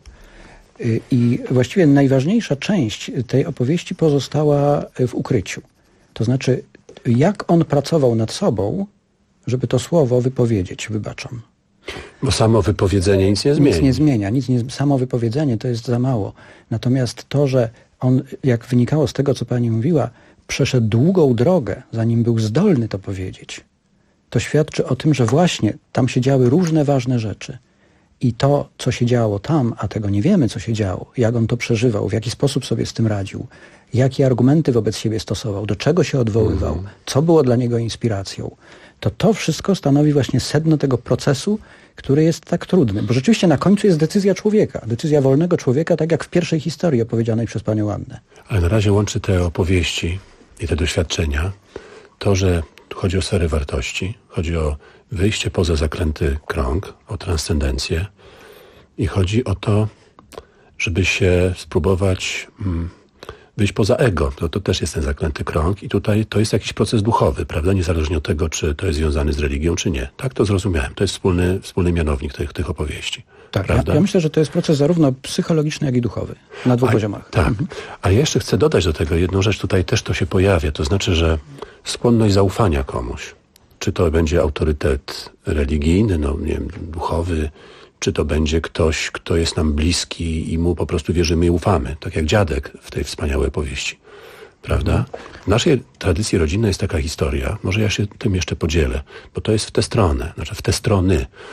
I właściwie najważniejsza część tej opowieści pozostała w ukryciu. To znaczy, jak on pracował nad sobą, żeby to słowo wypowiedzieć, wybaczam. Bo samo wypowiedzenie nic nie zmienia. Nic nie zmienia. Samo wypowiedzenie to jest za mało. Natomiast to, że on, jak wynikało z tego, co pani mówiła, przeszedł długą drogę, zanim był zdolny to powiedzieć, to świadczy o tym, że właśnie tam się działy różne ważne rzeczy. I to, co się działo tam, a tego nie wiemy, co się działo, jak on to przeżywał, w jaki sposób sobie z tym radził, jakie argumenty wobec siebie stosował, do czego się odwoływał, co było dla niego inspiracją, to wszystko stanowi właśnie sedno tego procesu, który jest tak trudny. Bo rzeczywiście na końcu jest decyzja człowieka, decyzja wolnego człowieka, tak jak w pierwszej historii opowiedzianej przez panią Annę. Ale na razie łączy te opowieści i te doświadczenia to, że chodzi o sfery wartości, chodzi o wyjście poza zaklęty krąg, o transcendencję i chodzi o to, żeby się spróbować wyjść poza ego. To też jest ten zaklęty krąg i tutaj to jest jakiś proces duchowy, prawda? Niezależnie od tego, czy to jest związane z religią, czy nie. Tak to zrozumiałem. To jest wspólny mianownik tych opowieści. Tak, prawda? Ja myślę, że to jest proces zarówno psychologiczny, jak i duchowy. Na dwóch poziomach. Tak. A jeszcze chcę dodać do tego jedną rzecz. Tutaj też to się pojawia. To znaczy, że skłonność zaufania komuś, czy to będzie autorytet religijny, nie wiem, duchowy, czy to będzie ktoś, kto jest nam bliski i mu po prostu wierzymy i ufamy. Tak jak dziadek w tej wspaniałej opowieści. Prawda? W naszej tradycji rodzinnej jest taka historia, może ja się tym jeszcze podzielę, bo to jest w tę stronę, znaczy w te strony.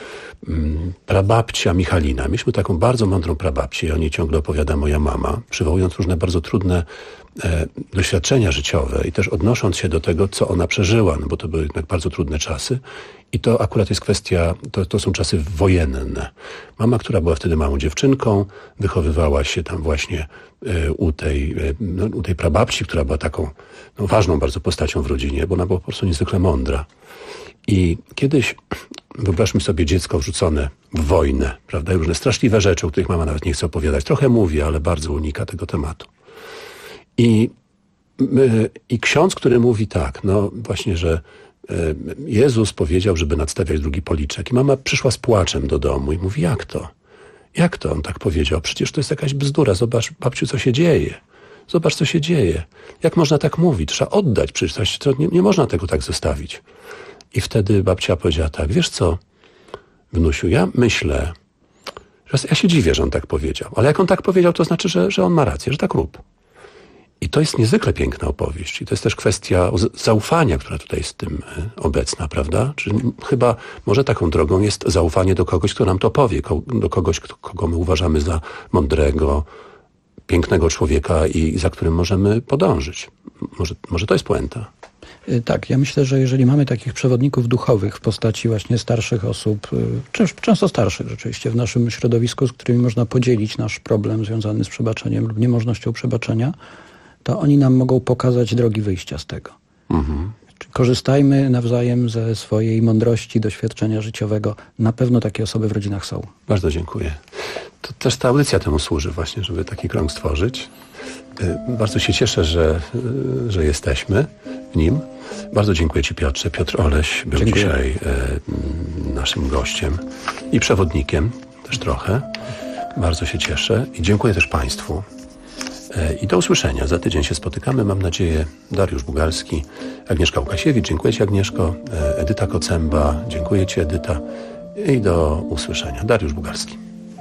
prababcia Michalina. Mieliśmy taką bardzo mądrą prababcię i o niej ciągle opowiada moja mama, przywołując różne bardzo trudne doświadczenia życiowe i też odnosząc się do tego, co ona przeżyła, no bo to były jednak bardzo trudne czasy. I to akurat jest kwestia, to są czasy wojenne. Mama, która była wtedy małą dziewczynką, wychowywała się tam właśnie u tej prababci, która była taką ważną bardzo postacią w rodzinie, bo ona była po prostu niezwykle mądra. I kiedyś, wyobraźmy sobie dziecko wrzucone w wojnę, prawda, i różne straszliwe rzeczy, o których mama nawet nie chce opowiadać. Trochę mówi, ale bardzo unika tego tematu. I ksiądz, który mówi tak, no właśnie, że Jezus powiedział, żeby nadstawiać drugi policzek. I mama przyszła z płaczem do domu i mówi, jak to? Jak to on tak powiedział? Przecież to jest jakaś bzdura. Zobacz, babciu, co się dzieje. Zobacz, co się dzieje. Jak można tak mówić? Trzeba oddać. Przecież nie można tego tak zostawić. I wtedy babcia powiedziała tak, wiesz co, wnusiu, ja myślę, że ja się dziwię, że on tak powiedział. Ale jak on tak powiedział, to znaczy, że on ma rację, że tak rób. I to jest niezwykle piękna opowieść. I to jest też kwestia zaufania, która tutaj jest w tym obecna, prawda? Czyli chyba może taką drogą jest zaufanie do kogoś, kto nam to powie, do kogoś, kogo my uważamy za mądrego, pięknego człowieka i za którym możemy podążyć. Może to jest puenta. Tak, ja myślę, że jeżeli mamy takich przewodników duchowych w postaci właśnie starszych osób, często starszych rzeczywiście w naszym środowisku, z którymi można podzielić nasz problem związany z przebaczeniem lub niemożnością przebaczenia, to oni nam mogą pokazać drogi wyjścia z tego. Mhm. Korzystajmy nawzajem ze swojej mądrości, doświadczenia życiowego. Na pewno takie osoby w rodzinach są. Bardzo dziękuję. To też ta audycja temu służy właśnie, żeby taki krąg stworzyć. Bardzo się cieszę, że jesteśmy w nim. Bardzo dziękuję Ci, Piotrze. Piotr Oleś był dzisiaj naszym gościem i przewodnikiem też trochę. Bardzo się cieszę i dziękuję też Państwu. I do usłyszenia. Za tydzień się spotykamy. Mam nadzieję, Dariusz Bugalski, Agnieszka Łukasiewicz. Dziękuję Ci, Agnieszko. Edyta Kocemba. Dziękuję Ci, Edyta. I do usłyszenia. Dariusz Bugalski.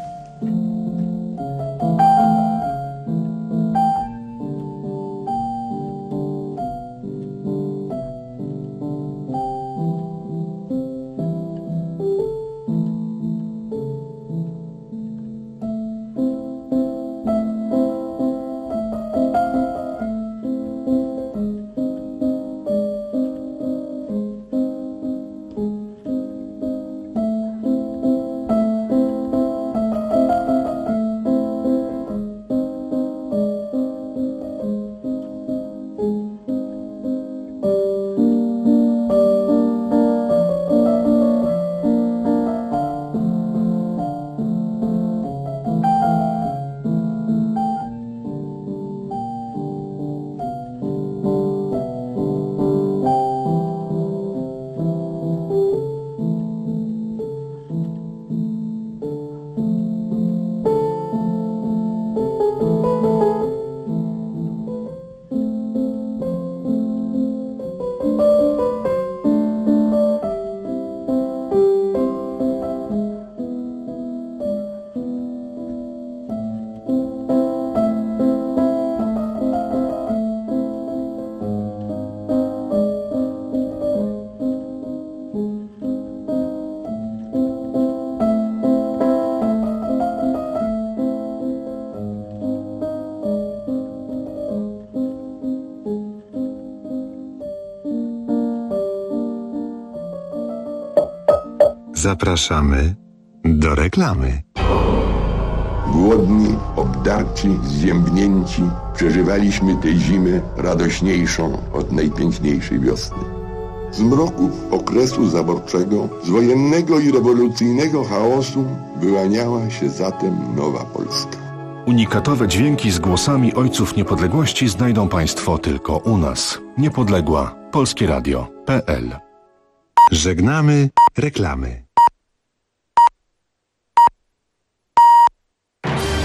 Zapraszamy do reklamy. Głodni, obdarci, zziębnięci, przeżywaliśmy tej zimy radośniejszą od najpiękniejszej wiosny. Z mroków okresu zaborczego, z wojennego i rewolucyjnego chaosu wyłaniała się zatem nowa Polska. Unikatowe dźwięki z głosami ojców niepodległości znajdą Państwo tylko u nas. Niepodległa. Polskieradio.pl. Żegnamy reklamy.